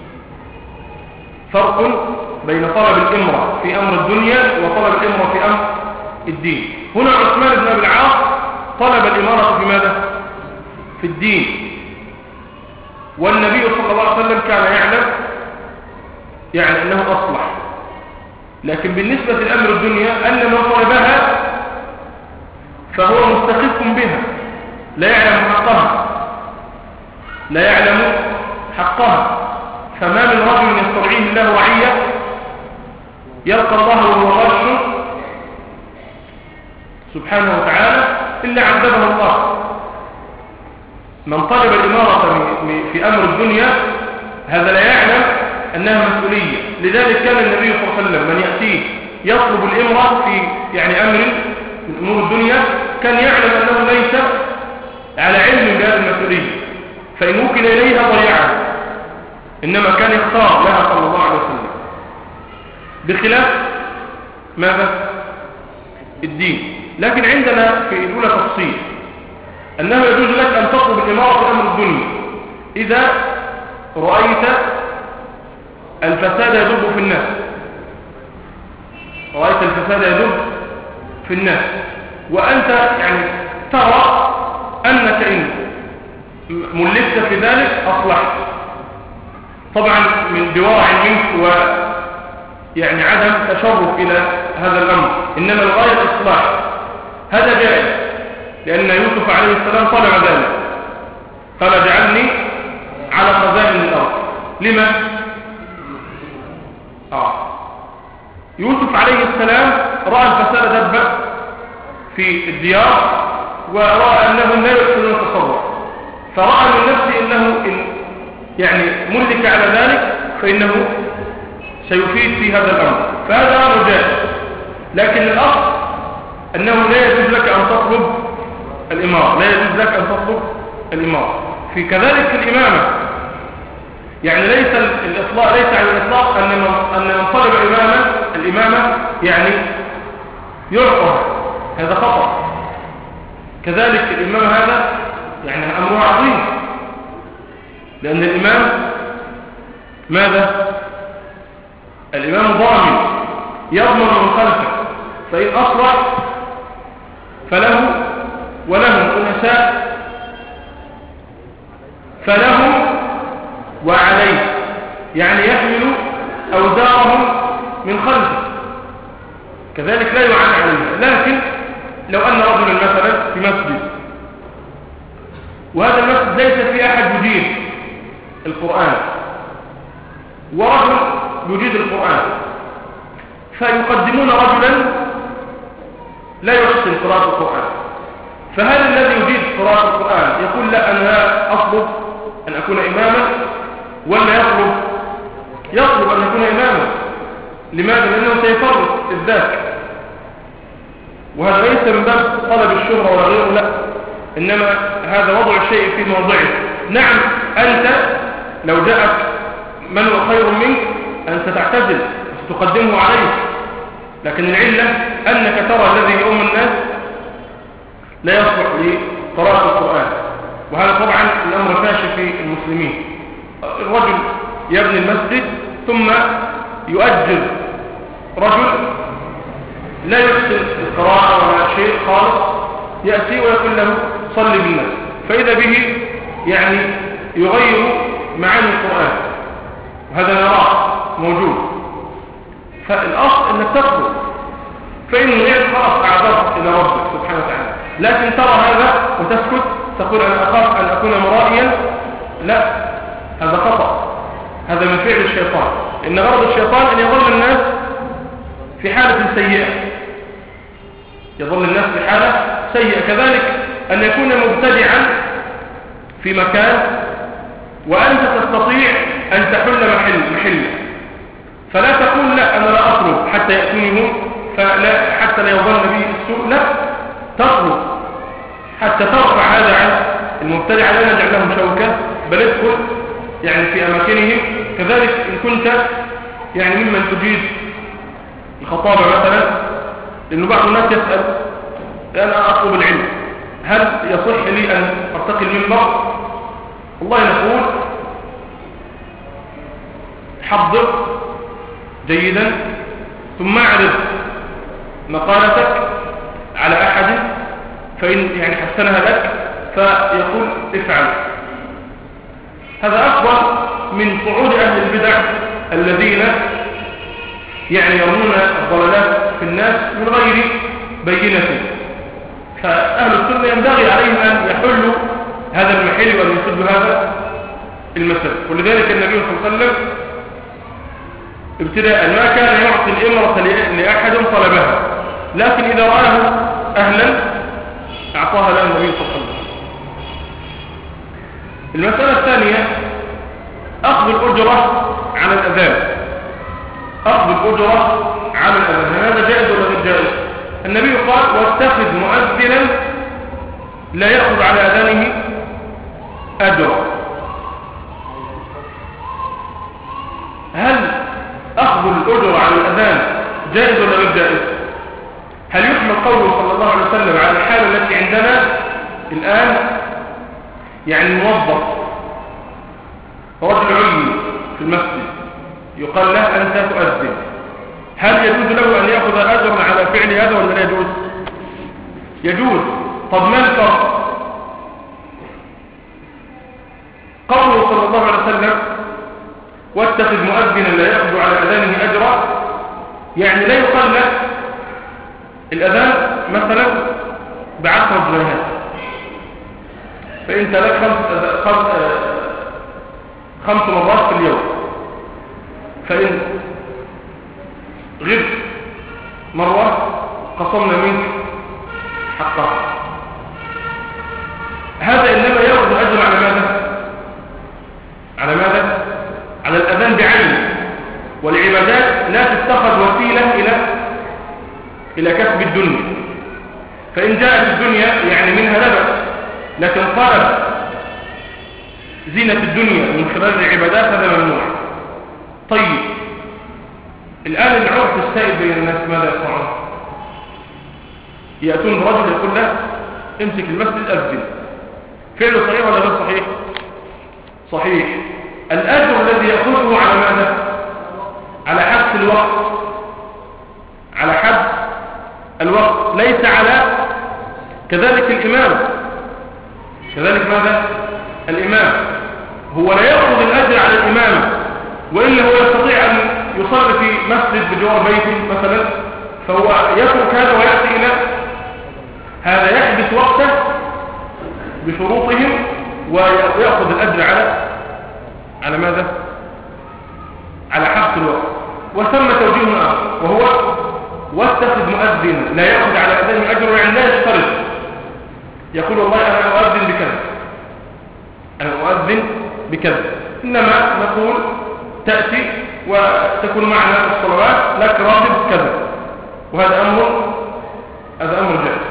فرق بين طلب الإمرة في أمر الدنيا وطلب الإمرة في أمر الدين. هنا عثمان بن أبي العاص طلب الإمارة في ماذا؟ في الدين. والنبي صلى الله عليه وسلم كان يعلم يعني أنه أصلح. لكن بالنسبة لأمر الدنيا أن من طلبها فهو مستخف بها لا يعلم حقها، لا يعلم حقها. فما من رجل يسترعيه الله رعية يلقى الله وهو غش سبحانه وتعالى إلا عذبه الله. من طلب الإمارة في أمر الدنيا هذا لا يعلم أنها مسؤولية. لذلك كان النبي صلى الله عليه وسلم من يأتيه يطلب الإمرة في يعني أمر من أمور الدنيا كان يعلم أنه ليس على علم بهذه المسؤولية، فإن وكل إليها ضيعها، إنما كان يختار لها صلى الله عليه وسلم. بخلاف ماذا؟ الدين. لكن عندنا في الأولى تفصيل أنه يجوز لك أن تطلب الإمارة في أمر الدنيا إذا رأيت الفساد يدب في الناس، رأيت الفساد يدب في الناس وأنت يعني ترى أنك إن ملكت في ذلك أصلحت، طبعا من بورع منك ويعني عدم تشرف إلى هذا الأمر، إنما الغاية الإصلاح. هذا جائز لأن يوسف عليه السلام طلب ذلك قال اجعلني على خزائن الأرض. لما؟ يوسف عليه السلام رأى الفساد دب في الديار ورأى أنهم لا يحسنون التصرف، فرأى من نفسه أنه إن يعني ملك على ذلك فإنه سيفيد في هذا الأمر، فهذا أمر جائز. لكن الأصل أنه لا يجوز لك أن تطلب الإمارة، لا يجوز لك أن تطلب الإمارة. في كذلك في الإمامة يعني ليس الإطلاق، ليس على الإطلاق أن من طلب الإمامة يعني يعطى، هذا خطأ. كذلك الإمام هذا يعني أمره عظيم، لأن الإمام ماذا؟ الإمام ضامن يضمن من خلفه، فإن أصلح فله ولهم أنساء فلهم وعليه، يعني يحمل أوزارهم من خلفه، كذلك لا يعان عليه. لكن لو أن رجلا مثلا في مسجد، وهذا المسجد ليس في أحد يجيد القرآن، ورجل يجيد القرآن، فيقدمون رجلا لا يحسن قراءة القرآن، فهل الذي يجيد قراءة القرآن يقول لا أنا أطلب أن أكون إماما، ولا يطلب أن يكون إماما؟ لماذا؟ لأنه سيفرط الذاك، وهذا ليس من باب طلب الشهرة ولا غيره، لا، إنما هذا وضع الشيء في موضعه. نعم، أنت لو جاءك من هو خير منك أنت تعتزل وستقدمه عليه، لكن العلة أنك ترى الذي يؤم الناس لا يصلح لقراءة القرآن، وهذا طبعا الأمر فاشل في المسلمين. الرجل يبني المسجد ثم يؤجر رجل لا يحسن القراءة ولا شيء خالص، يأتي ويقول له صلي بالناس، فإذا به يعني يغير معاني القرآن، وهذا نراه موجود. فالأصل أنك تطلب، فإن غير خلاص أعذرت إلى ربك سبحانه وتعالى، لكن ترى هذا وتسكت تقول أنا أخاف أن أكون مرائيا، لا، هذا خطأ، هذا من فعل الشيطان. إن غرض الشيطان أن يظل الناس في حالة سيئة، يظل الناس في حالة سيئة. كذلك أن يكون مبتدعا في مكان وأنت تستطيع أن تحل محله، فلا تقول لا أنا لا أطلب حتى يأتوني هم، حتى لا يظن بي السوء، لا، تطلب حتى ترفع هذا عن المبتدع، لا نجعل لهم شوكة، بل ادخل يعني في أماكنهم. كذلك إن كنت يعني ممن تجيد الخطابة مثلا، لأنه بعض الناس يسأل أنا أطلب العلم، هل يصح لي أن أرتقي المنبر؟ والله نقول حضر جيدا ثم اعرض مقالتك على أحد، فإن يعني حسنها لك فيقول افعل. هذا أفضل من قعود أهل البدع الذين يعني يرمون الضلالات في الناس من غير بينة. فأهل السنة ينبغي عليهم أن يحلوا هذا المحل وأن يسدوا هذا المثل. ولذلك النبي صلى الله عليه وسلم ابتداء ما كان يعطي الإمرة لأحد طلبها، لكن إذا رآه أهلا أعطاها له النبي صلى الله عليه وسلم. المسألة الثانية أخذ الأجرة على الأذان. أخذ الأجرة على الأذان هذا جائز ولا غير جائز؟ النبي قال واتخذ مؤذنا لا يأخذ على أذانه أجرا. هل أخذ الأجرة على الأذان جائز ولا غير جائز؟ هل يحمل قوله صلى الله عليه وسلم على الحالة التي عندنا الآن؟ يعني موظف رجل علمي في المسجد يقال له أنت تؤذن، هل يجوز له أن يأخذ أجرا على فعل هذا ولا لا يجوز؟ يجوز. طب ما الفرق؟ قوله صلى الله عليه وسلم واتخذ مؤذنا لا يأخذ على أذانه أجرا، يعني لا يقال لك الأذان مثلا ب10 جنيهات، فأنت لك 5 مرات في اليوم، فإن غبت مرة قصمنا منك حقها. هذا إنما يأخذ أجر على ماذا؟ على ماذا؟ على الأذان بعينه. والعبادات لا تتخذ وسيلة إلى كسب الدنيا، فإن جاءت الدنيا يعني منها لا بأس، لكن طلب زينة الدنيا من خلال العبادات هذا ممنوع. طيب الآن العرف السائد بين الناس ماذا يصنعون؟ يأتون برجل يقول له امسك المسجد أذن. فعله صحيح ولا غير صحيح؟ صحيح. الأجر الذي يأخذه على ماذا؟ على حبس الوقت، على حبس الوقت، ليس على كذلك الإمام، كذلك ماذا؟ الإمام هو لا يأخذ الأجر على الإمامة، وإلا هو يستطيع أن يصلي في مسجد بجوار بيته مثلا، فهو يترك هذا ويأتي إلى هذا، يحبس وقته بشروطهم ويأخذ الأجر على ماذا؟ على حبس الوقت. وثم توجيه آخر وهو واتخذ مؤذنا لا يأخذ على أذانه أجر، يعني لا يشترط يقول والله أنا أؤذن بكذا، أنا أؤذن بكذا، إنما نقول تأتي وتكون معنا الصلوات لك راتب كذا، وهذا أمر جائز.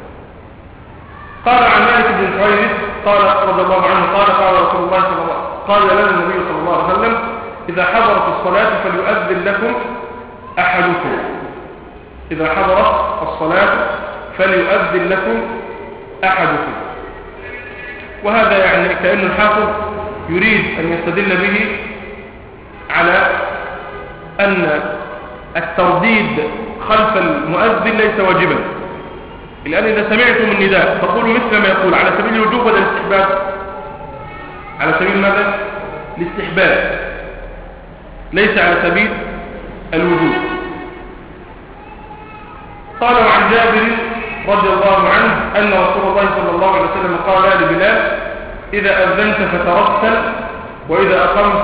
قال عن مالك بن حويرث قال رضي الله عنه قال رسول الله صلى الله عليه وسلم قال لنا النبي صلى الله عليه وسلم إذا حضرت الصلاة فليؤذن لكم أحدكم، إذا حضرت الصلاة فليؤذن لكم أحدكم. وهذا يعني كأن الحافظ يريد أن يستدل به على أن الترديد خلف المؤذن ليس واجبا، الآن إذا سمعتم النداء فقولوا مثل ما يقول على سبيل الوجوب ولا الاستحباب؟ على سبيل ماذا؟ الاستحباب، ليس على سبيل الوجوب. قال عن جابر رضي الله عنه أن رسول الله صلى الله عليه وسلم قال لبلال إذا أذنت فترسل وإذا أقمت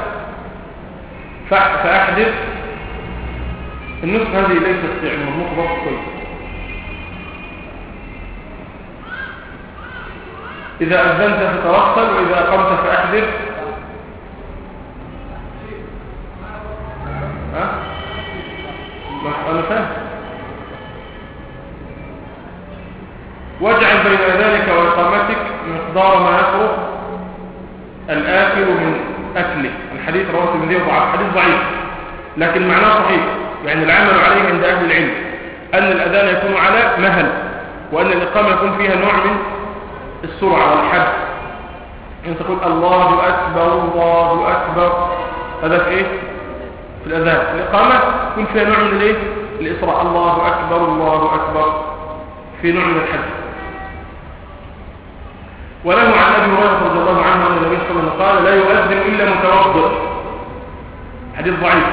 فأحدث. النسخة هذه ليست يعني مضبوطة كويس. إذا أذنت فترسل وإذا أقمت فأحدث. أنا فاهم. واجعل بين ذلك وإقامتك مقدار ما يخرج الآكل من أكله. الحديث رواه الترمذي وضعف، حديث ضعيف لكن معناه صحيح، يعني العمل عليه عند أهل العلم أن الأذان يكون على مهل، وأن الإقامة يكون فيها نوع من السرعة والحد، أن تقول الله أكبر الله أكبر، هذا في إيه؟ في الأذان. الإقامة يكون فيها نوع من الإيه؟ الإسراء، الله أكبر الله أكبر، في نوع من الحد. وله عن أبي هريرة رضي الله عنه أن النبي صلى الله عليه وسلم قال لا يؤذن إلا متوضئ، حديث ضعيف.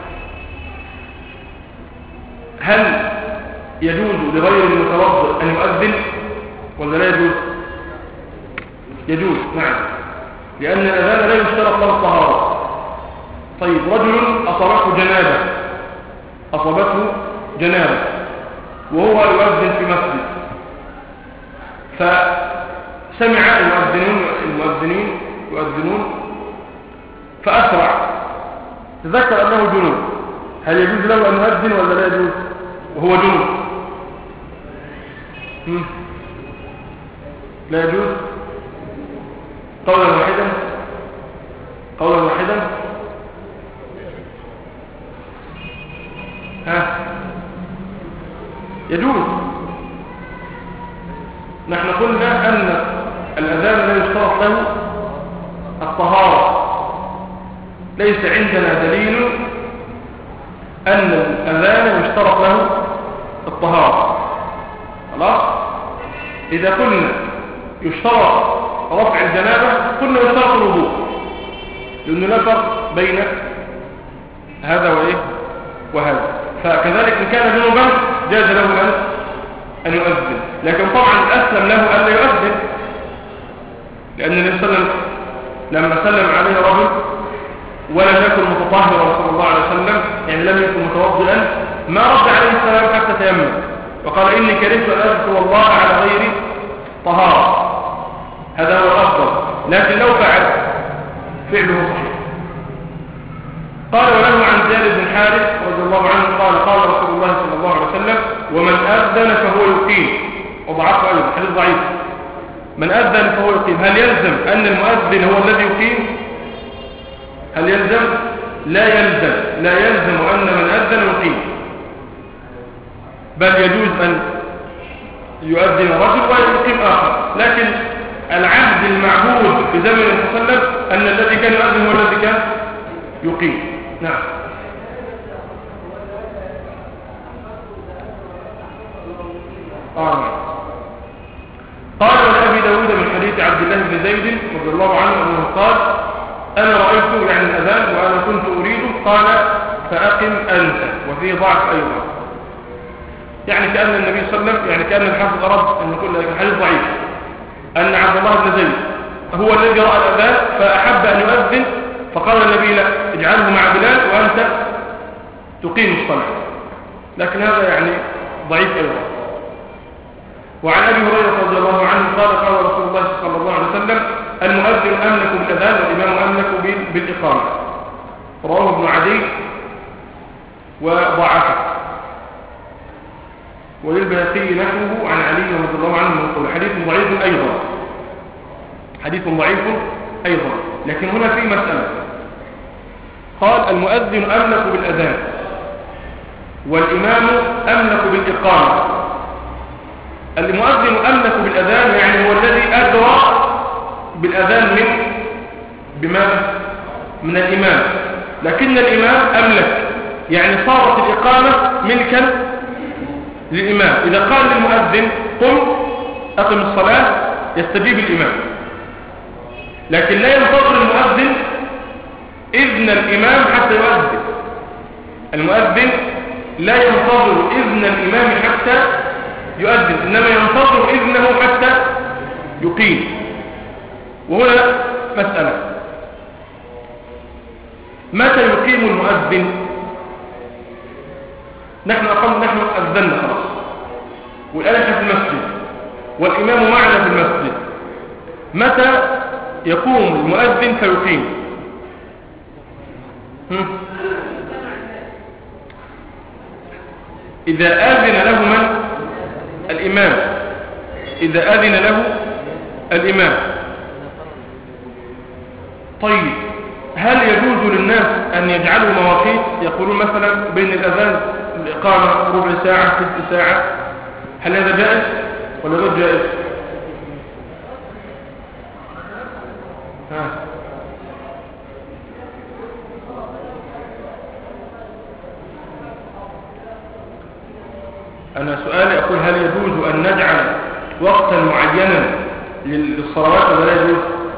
هل يجوز لغير المتوضئ أن يؤذن ولا لا يجوز؟ يجوز، نعم، لأن الأذان لا يشترط له الطهارة. طيب رجل أصابته جنابة وهو يؤذن في مسجد، فسمع المؤذنين يؤذنون فأسرع، تذكر أنه جنوب، هل يجوز له أن يؤذن ولا لا يجوز وهو جنوب؟ لا يجوز. قولا واحدا يجوز. نحن قلنا أن الأذان لا يشترط له الطهارة، ليس عندنا دليل أن الأذان يشترط له الطهارة. خلاص، إذا قلنا يشترط رفع الجنابة قلنا يشترط الوضوء، لأنه لا فرق بين هذا وهذا. فكذلك إن كان جنوبا جاز له أن يؤذن، لكن طبعا الأسلم له أن لا يؤذن، لأن النبي صلى الله عليه وسلم لما سلم عليه رجل ولم يكن متطهرا صلى الله عليه وسلم، يعني لم يكن متوضئا، ما رد عليه السلام حتى تيمم وقال إني كرهت أن أذكر الله على غير طهارة، هذا هو الأفضل، لكن لو فعله صحيح. قال وله عن زيد بن حارث رضي الله عنه قال رسول الله صلى الله عليه وسلم ومن أذن فهو يقيم، وضعفه أيضا حديث ضعيف. من أذن فهو يقيم، هل يلزم أن المؤذن هو الذي يقيم؟ هل يلزم؟ لا يلزم أن من أذن يقيم، بل يجوز أن يؤذن رجل ويقيم آخر، لكن العهد المعهود في زمن النبي صلى الله عليه وسلم أن الذي كان يؤذن هو الذي كان يقيم. نعم. قال ولأبي داود من حديث عبد الله بن زيد رضي الله عنه أنه قال أنا رأيت يعني الأذان وأنا كنت أريده قال فأقم أنت، وفيه ضعف أيضا. يعني كأن النبي صلى الله عليه وسلم، يعني كأن الحافظ أراد أن يقول لك الحديث ضعيف، أن عبد الله بن زيد هو الذي رأى الأذان فأحب أن يؤذن، فقال النبي لا اجعله مع بلال وأنت تقيم الصلاة، لكن هذا يعني ضعيف أيضا. وعن أبي هريرة رضي الله عنه قال قال رسول الله صلى الله عليه وسلم المؤذن أملك بالأذان والإمام أملك بالإقامة. رواه ابن عدي وضعفه، وللبيهقي نحوه عن علي رضي الله عنه يقول حديث ضعيف أيضا، حديث ضعيف أيضا. لكن هنا في مسألة، قال المؤذن أملك بالأذان والإمام أملك بالإقامة. المؤذن أملك بالأذان يعني هو الذي أدرى بالأذان من الإمام، لكن الإمام أملك يعني صارت الإقامة ملكا للإمام. إذا قال للمؤذن قم أقم الصلاة يستجيب الإمام، لكن لا ينتظر المؤذن إذن الإمام حتى يؤذن. المؤذن لا ينتظر إذن الإمام حتى يؤذن، إنما ينتظر إذنه حتى يقيم. وهنا مسألة، متى يقيم المؤذن؟ نحن أذنا خلاص، والآن في المسجد والإمام معنا في المسجد، متى يقوم المؤذن فيقيم؟ إذا آذن له من؟ الإمام. إذا آذن له الإمام. طيب هل يجوز للناس أن يجعلوا مواقيت، يقولون مثلا بين الأذان الإقامة ربع ساعة 6 ساعة، هل هذا جائز ولا غير جائز؟ أنا سؤالي أقول هل يجوز أن نجعل وقتا معينا للصلوات ولا لا يجوز؟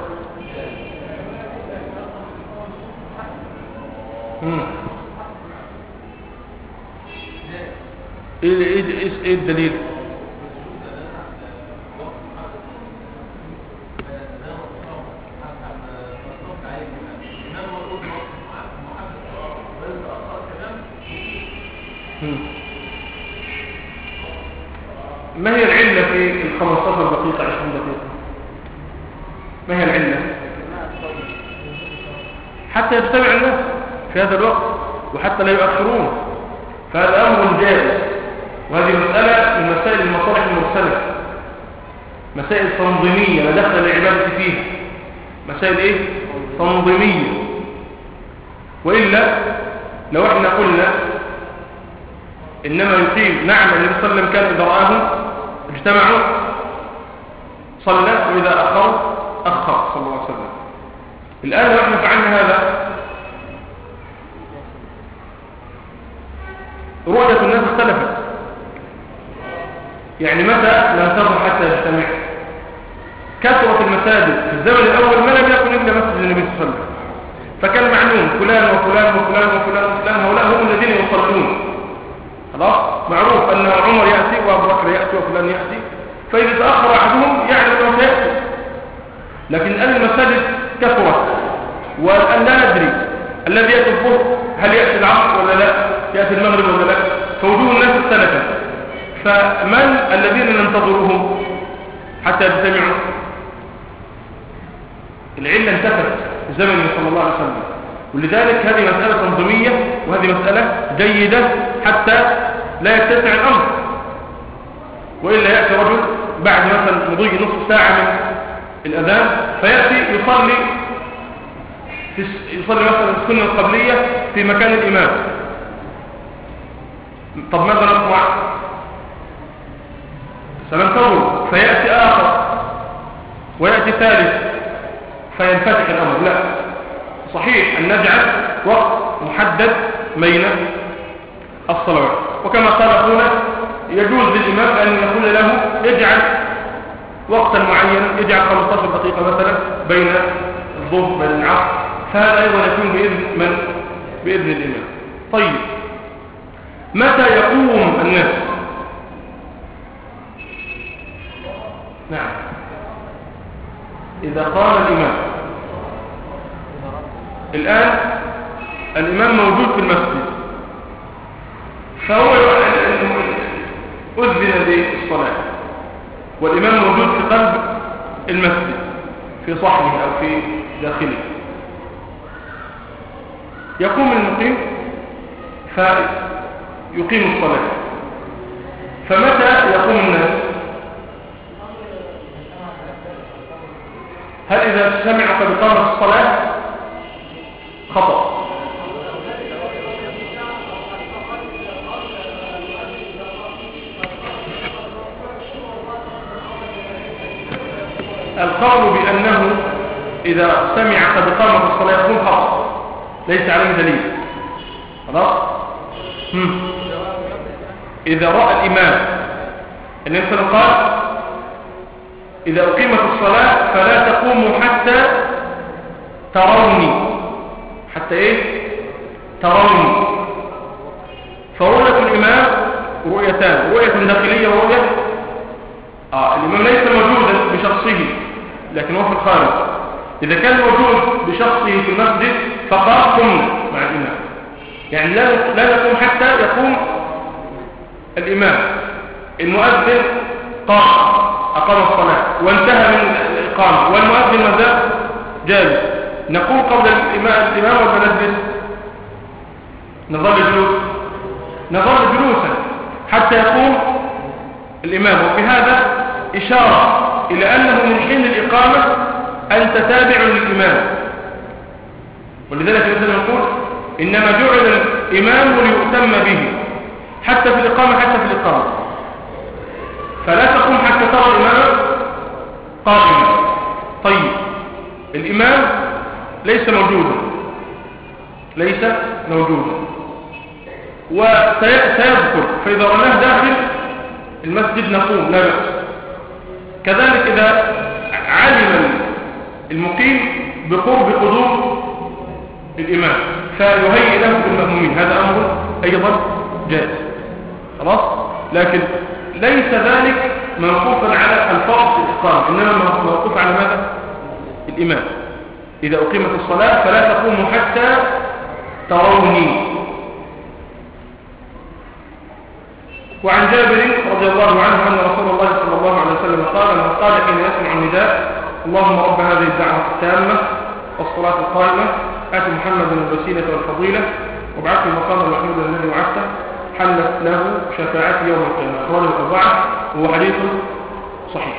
ايه الدليل؟ ما هي العلة في 15 دقيقة 20 دقيقة؟ ما هي العلة؟ حتى يجتمع الناس في هذا الوقت وحتى لا يؤخرون، فهذا أمر جائز. وهذه مسألة من مسائل المصالح المرسلة، مسائل تنظيمية لا دخل للعبادة فيها، مسائل ايه؟ تنظيمية. وإلا لو احنا قلنا إنما يقيم، نعم النبي صلى الله عليه وسلم كان إذا رآهم اجتمعوا صلى، وإذا أخروا أخر صلى الله عليه وسلم. الآن لو احنا فعلنا هذا رؤية الناس اختلفت، يعني متى ننتظر حتى يجتمع؟ كثرت المساجد في الزمن الأول ما لم يكن إلا مسجد النبي صلى الله عليه وسلم، فكان معلوم فلان وفلان وفلان وفلان وفلان هؤلاء هم الذين يصلون، خلاص معروف أن عمر يأتي وأبو بكر يأتي وفلان يأتي، فإذا تأخر أحدهم يعلم أنه سيأتي. لكن الآن المساجد كثرت، والآن لا ندري الذي يأتي الظهر هل يأتي العصر ولا لا، يأتي المغرب ولا لا، فوجوه الناس اختلفت، فمن الذين ننتظرهم حتى يجتمعوا؟ العلة انتفت في زمن صلى الله عليه وسلم. ولذلك هذه مسألة تنظيمية، وهذه مسألة جيدة حتى لا يتسع الأمر. وإلا يأتي رجل بعد مثلا مضي نصف ساعة من الأذان فيأتي يصلي مثلا السنة القبلية في مكان الإمام. طب ماذا نصنع؟ سننتظر فيأتي آخر ويأتي ثالث فينفتح الأمر. لا، صحيح أن نجعل وقت محدد بين الصلوات، وكما قال أخونا يجوز للإمام أن يقول له اجعل وقتا معينا يجعل 15 دقيقة مثلا بين الظهر بين العصر، فهذا أيضا يكون بإذن الإمام. طيب متى يقوم الناس؟ نعم، إذا قام الإمام. الآن الإمام موجود في المسجد، فهو أذن للصلاة والإمام موجود في قلب المسجد في صحنه أو في داخله. يقوم المقيم فيقيم الصلاة. فمتى يقوم الناس؟ هل إذا سمعوا بقامة الصلاة؟ خطأ. القول بأنه إذا سمع بقامة الصلاة يكون خطأ، ليس عليه دليل. خلاص. إذا رأى الإمام النبي صلى الله عليه وسلم قال إذا أقيمت الصلاة فلا تقوموا حتى تروني. حتى إيه؟ تروني. فرؤية الإمام رؤيتان، رؤية داخلية ورؤية الإمام ليس موجودا بشخصه لكن هو في الخارج. إذا كان موجود بشخصه في المسجد فقمنا مع الإمام، يعني لا نقوم حتى يقوم الإمام. المؤذن قام أقام الصلاة وانتهى من الإقامة والمؤذن ماذا؟ جالس. نقوم قبل الإمام ولا نظل جلوسا حتى يقوم الإمام. وفي هذا إشارة إلى أنه من حين الإقامة أنت تابع للإمام، ولذلك مثلا نقول إنما جعل الإمام ليؤتم به حتى في الإقامة فلا تقوم حتى ترى الإمام قائما. طيب الإمام ليس موجودا وسيذكر، فإذا رأناه داخل المسجد نقوم لا بأس. كذلك إذا علم المقيم بقرب قدوم الإمام فيهيئ له بالمأمومين، هذا أمر أيضا جائز. خلاص. لكن ليس ذلك موقوفا على الفرض في الإقامة، إنما موقوف على ماذا؟ الإمام. إذا أقيمت الصلاة فلا تقوموا حتى تروني. وعن جابر رضي الله عنه أن رسول الله صلى الله عليه وسلم قال من قال حين يسمع النداء اللهم رب هذه الدعوة التامة والصلاة القائمة آت محمدا الوسيلة والفضيلة وابعثه مقاما محمودا الذي وعدته حلت له شفاعتي يوم القيامة. أخرجه الأربعة وهو حديث صحيح.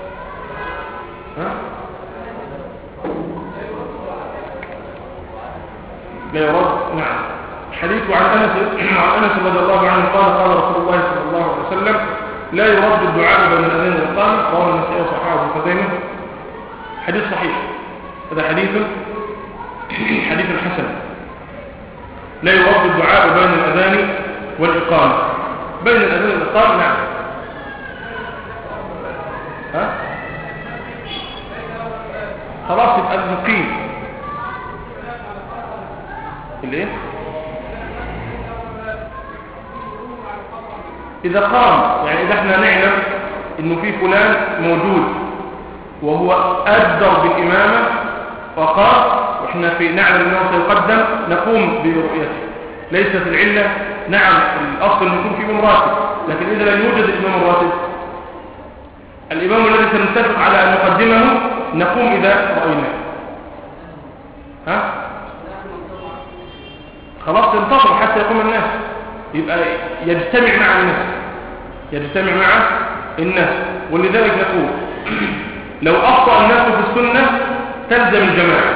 لا يرد. نعم. حديث عن أنس رضي الله عنه قال رسول الله صلى الله عليه وسلم لا يرد الدعاء بين الأذان والإقامة، رواه النسائي وصححه ابن خزيمة. حديث صحيح، هذا حديث حسن. لا يرد الدعاء بين الأذان والإقامة. بين الأذان والإقامة نعم. خلاص يبقى المقيم الايه؟ إذا قام، يعني إذا احنا نعلم إنه في فلان موجود وهو أدر بالإمامة وقام وإحنا نعلم أنه سيقدم نقوم برؤيته. ليست العلة، نعم الأصل أن يكون في إمام راتب، لكن إذا لم يوجد الإمام الراتب الإمام الذي سنتفق على أن نقدمه نقوم إذا رأيناه. خلاص تنتظر حتى يقوم الناس، يبقى يجتمع مع الناس. ولذلك نقول لو أخطأ الناس في السنة تلزم الجماعة،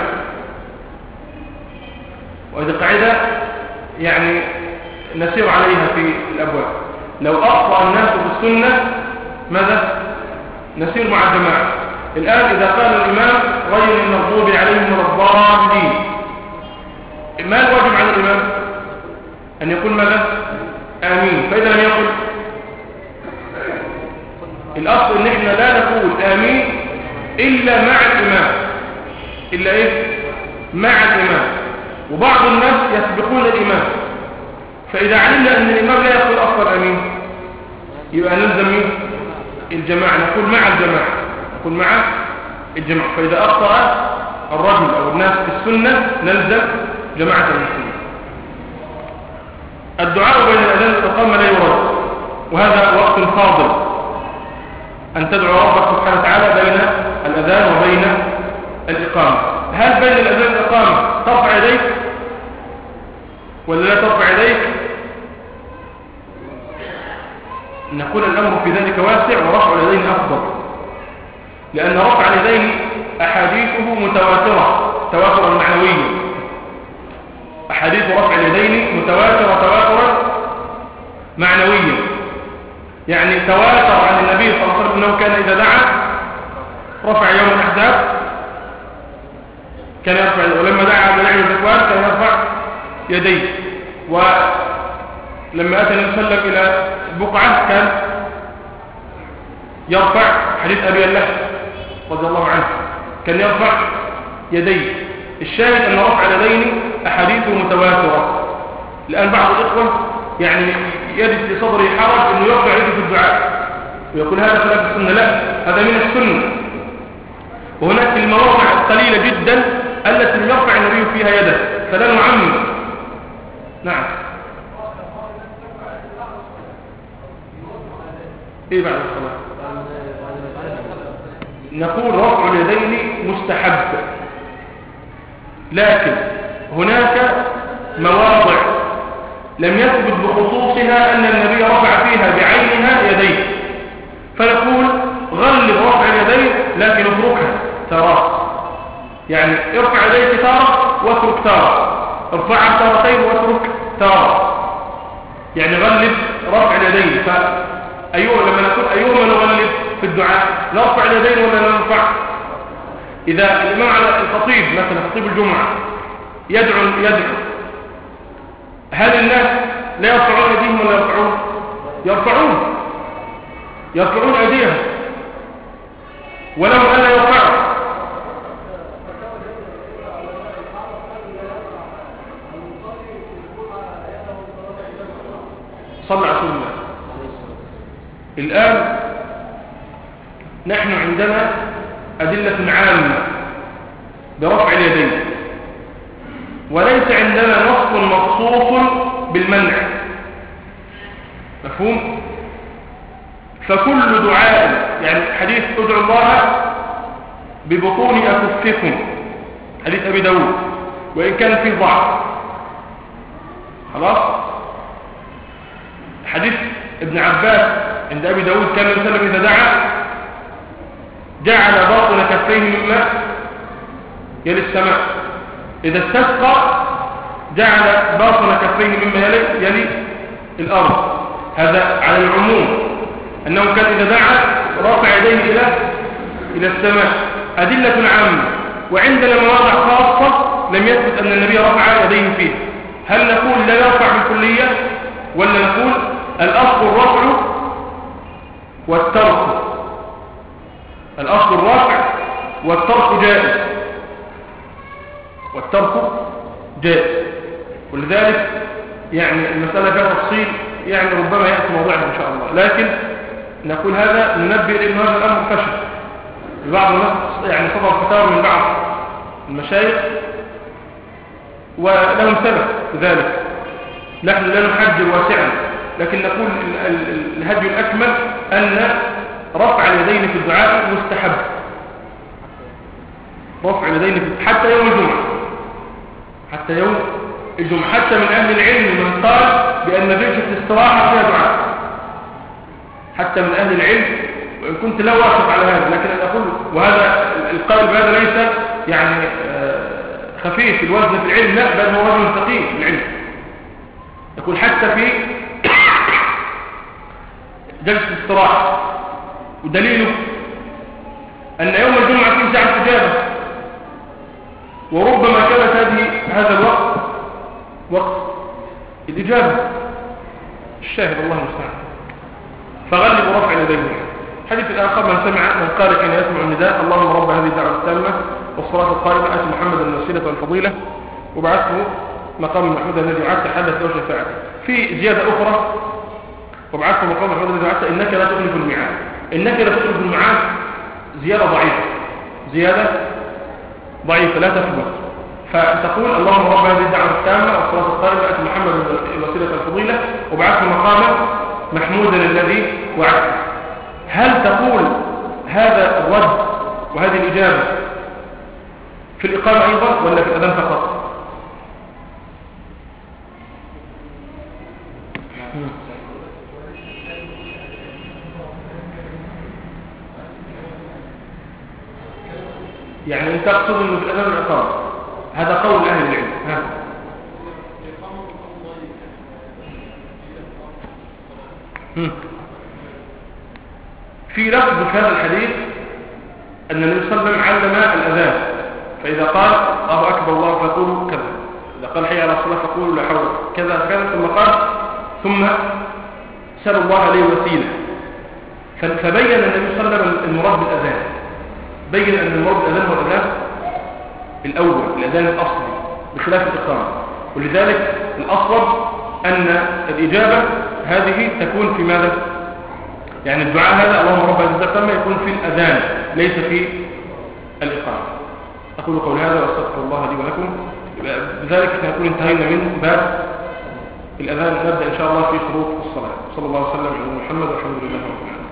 وهذه قاعدة يعني نسير عليها في الأبواب. لو أخطأ الناس في السنة ماذا؟ نسير مع الجماعة. الآن إذا قال الإمام غير المغضوب عليهم ولا الضالين، ما الواجب على الإمام؟ أن يقول ماذا؟ آمين. فإذا لم يقل الأصل إن إحنا لا نقول آمين إلا مع الإمام، إلا إيه؟ مع الإمام. وبعض الناس يسبقون الإمام، فإذا علمنا أن الإمام لا يقول أصلا آمين يبقى نلزم مين؟ الجماعة، نقول مع الجماعة، نقول مع الجماعة. فإذا أخطأ الرجل أو الناس في السنة نلزم جماعة المسلمين. الدعاء بين الأذان والإقامة لا يرد، وهذا وقت فاضل أن تدعو ربك سبحانه وتعالى بين الأذان وبين الإقامة. هل بين الأذان والإقامة ترفع يديك ولا لا ترفع يديك؟ نقول الأمر في ذلك واسع، ورفع اليدين أفضل، لأن رفع اليدين أحاديثه متواترة تواترا معنويا. أحاديث رفع اليدين متواترة تواترا معنويا، يعني تواتر عن النبي صلى الله عليه وسلم أنه كان إذا دعا رفع يوم الأحزاب كان يرفع، ولما دعا بنعم الزكوان كان يرفع يديه، ولما أتى النبي صلى الله عليه وسلم إلى بقعة كان يرفع، حديث أبي اللحم رضي الله عنه كان يرفع يديه. الشاهد أن رفع اليدين أحاديثه متواترة. الآن بعض الإخوة يعني يجد في صدره حرج أنه يرفع يده في الدعاء ويقول هذا خلاف السنة. لا، هذا من السنة. وهناك المواضع القليلة جدا التي يرفع النبي فيها يده، فلا نعمم. نعم. ايه بعد الصلاة؟ نقول رفع اليدين مستحب، لكن هناك مواضع لم يثبت بخصوصها أن النبي رفع فيها بعينها يديه، فنقول غلب رفع اليدين لكن اتركها تارة، يعني ارفع يديك تارة واترك تارة، ارفعها تارتين واترك تارة، يعني غلب رفع اليدين. لما نقول أيهما نغلب في الدعاء، نرفع اليدين ولا نرفع؟ إذا الإمام على الخطيب مثلا خطيب الجمعة يدعو، هل الناس لا يرفعون أيديهم ولا يرفعون؟ يرفعون أيديهم ولو ألا يرفعوا. صلى على رسول الله. الآن نحن عندنا أدلة عامة برفع اليدين، وليس عندنا نص مخصوص بالمنع، مفهوم؟ فكل دعاء، يعني حديث ادعوا الله ببطون أكفكم، حديث أبي داود، وإن كان فيه ضعف، خلاص. حديث ابن عباس عند أبي داود كان النبي صلى الله عليه وسلم إذا دعا جعل باطن كفيه مما يلي السماء، إذا استسقى جعل باطن كفيه مما يلي الأرض. هذا على العموم، أنه كان إذا دعا رافع يديه إلى السماء. أدلة عامة. وعندنا مواضع خاصة لم يثبت أن النبي رفع يديه فيه. هل نقول لا يرفع بالكلية ولا نقول الأصل الرفع والترك؟ الأصل الرفع والترك جائز، والترك جائز. ولذلك يعني المسألة فيها تفصيل، يعني ربما يأتي موضوعها إن شاء الله، لكن نقول هذا ننبه لأن هذا الأمر فشل. بعض الناس يعني صدر فتاوى من بعض المشايخ ولهم سبب في ذلك. نحن لا نحجر واسعا، لكن نقول الهدي الأكمل أن رفع اليدين في الدعاء مستحب، رفع اليدين حتى يوم الجمعة، حتى يوم الجمعة. حتى من أهل العلم من قال بأن جلسة الاستراحة فيها دعاء، حتى من أهل العلم، وإن كنت لا واثق على هذا، لكن أنا أقول، وهذا القول بهذا ليس يعني خفيف الوزن في العلم، لا، بل هو وزن ثقيل في العلم. يقول حتى في جلسة الاستراحة، ودليله أن يوم الجمعة فيه ساعة إجابة، وربما كانت هذا الوقت وقت الإجابة. الشاهد الله المستعان. فغلب رفع اليدين. الحديث الآخر من قال حين يسمع النداء اللهم رب هذه الدعوة التامة والصلاة القائمة آت محمدا الوسيلة والفضيلة وبعثه مقام محمود الذي وعدت حدث له شفاعته. في زيادة أخرى وبعثه مقام محمود الذي وعدت إنك لا تخلف الميعاد. إنك لا تخلف الميعاد زيادة ضعيفة لا تثبت. فتقول اللهم رب هذه الدعوة التامة والصلاة القائمة آت محمدا الوسيلة والفضيلة وبعثه مقاما محمودا الذي وعدته. هل تقول هذا الرد وهذه الإجابة في الإقامة أيضا ولا في الأذان فقط؟ يعني أنت تقصد أنه في الأذان والإقامة. هذا قول أهل العلم. في لفظ في هذا الحديث أن النبي صلى الله عليه وسلم علم الأذان، فإذا قال الله أكبر الله فقولوا كذا، إذا قال حي على الصلاة فقولوا لا حول كذا كذا، ثم قال ثم سأل الله عليه وسيلة. فبين النبي صلى الله عليه وسلم المراد بالأذان، بين أن المراد بالأذان هو الأذان الأول، الأذان الأصلي بخلاف الإقامة. ولذلك الأصوب أن الإجابة هذه تكون في ماذا؟ يعني الدعاء هذا اللهم رب هذه الدعوة يكون في الأذان ليس في الإقامة. أقول قول هذا وأستغفر الله لي ولكم. بذلك نكون انتهينا من باب الأذان. نبدأ إن شاء الله في شروط الصلاة. صلى الله عليه وسلم على محمد والحمد لله رب العالمين.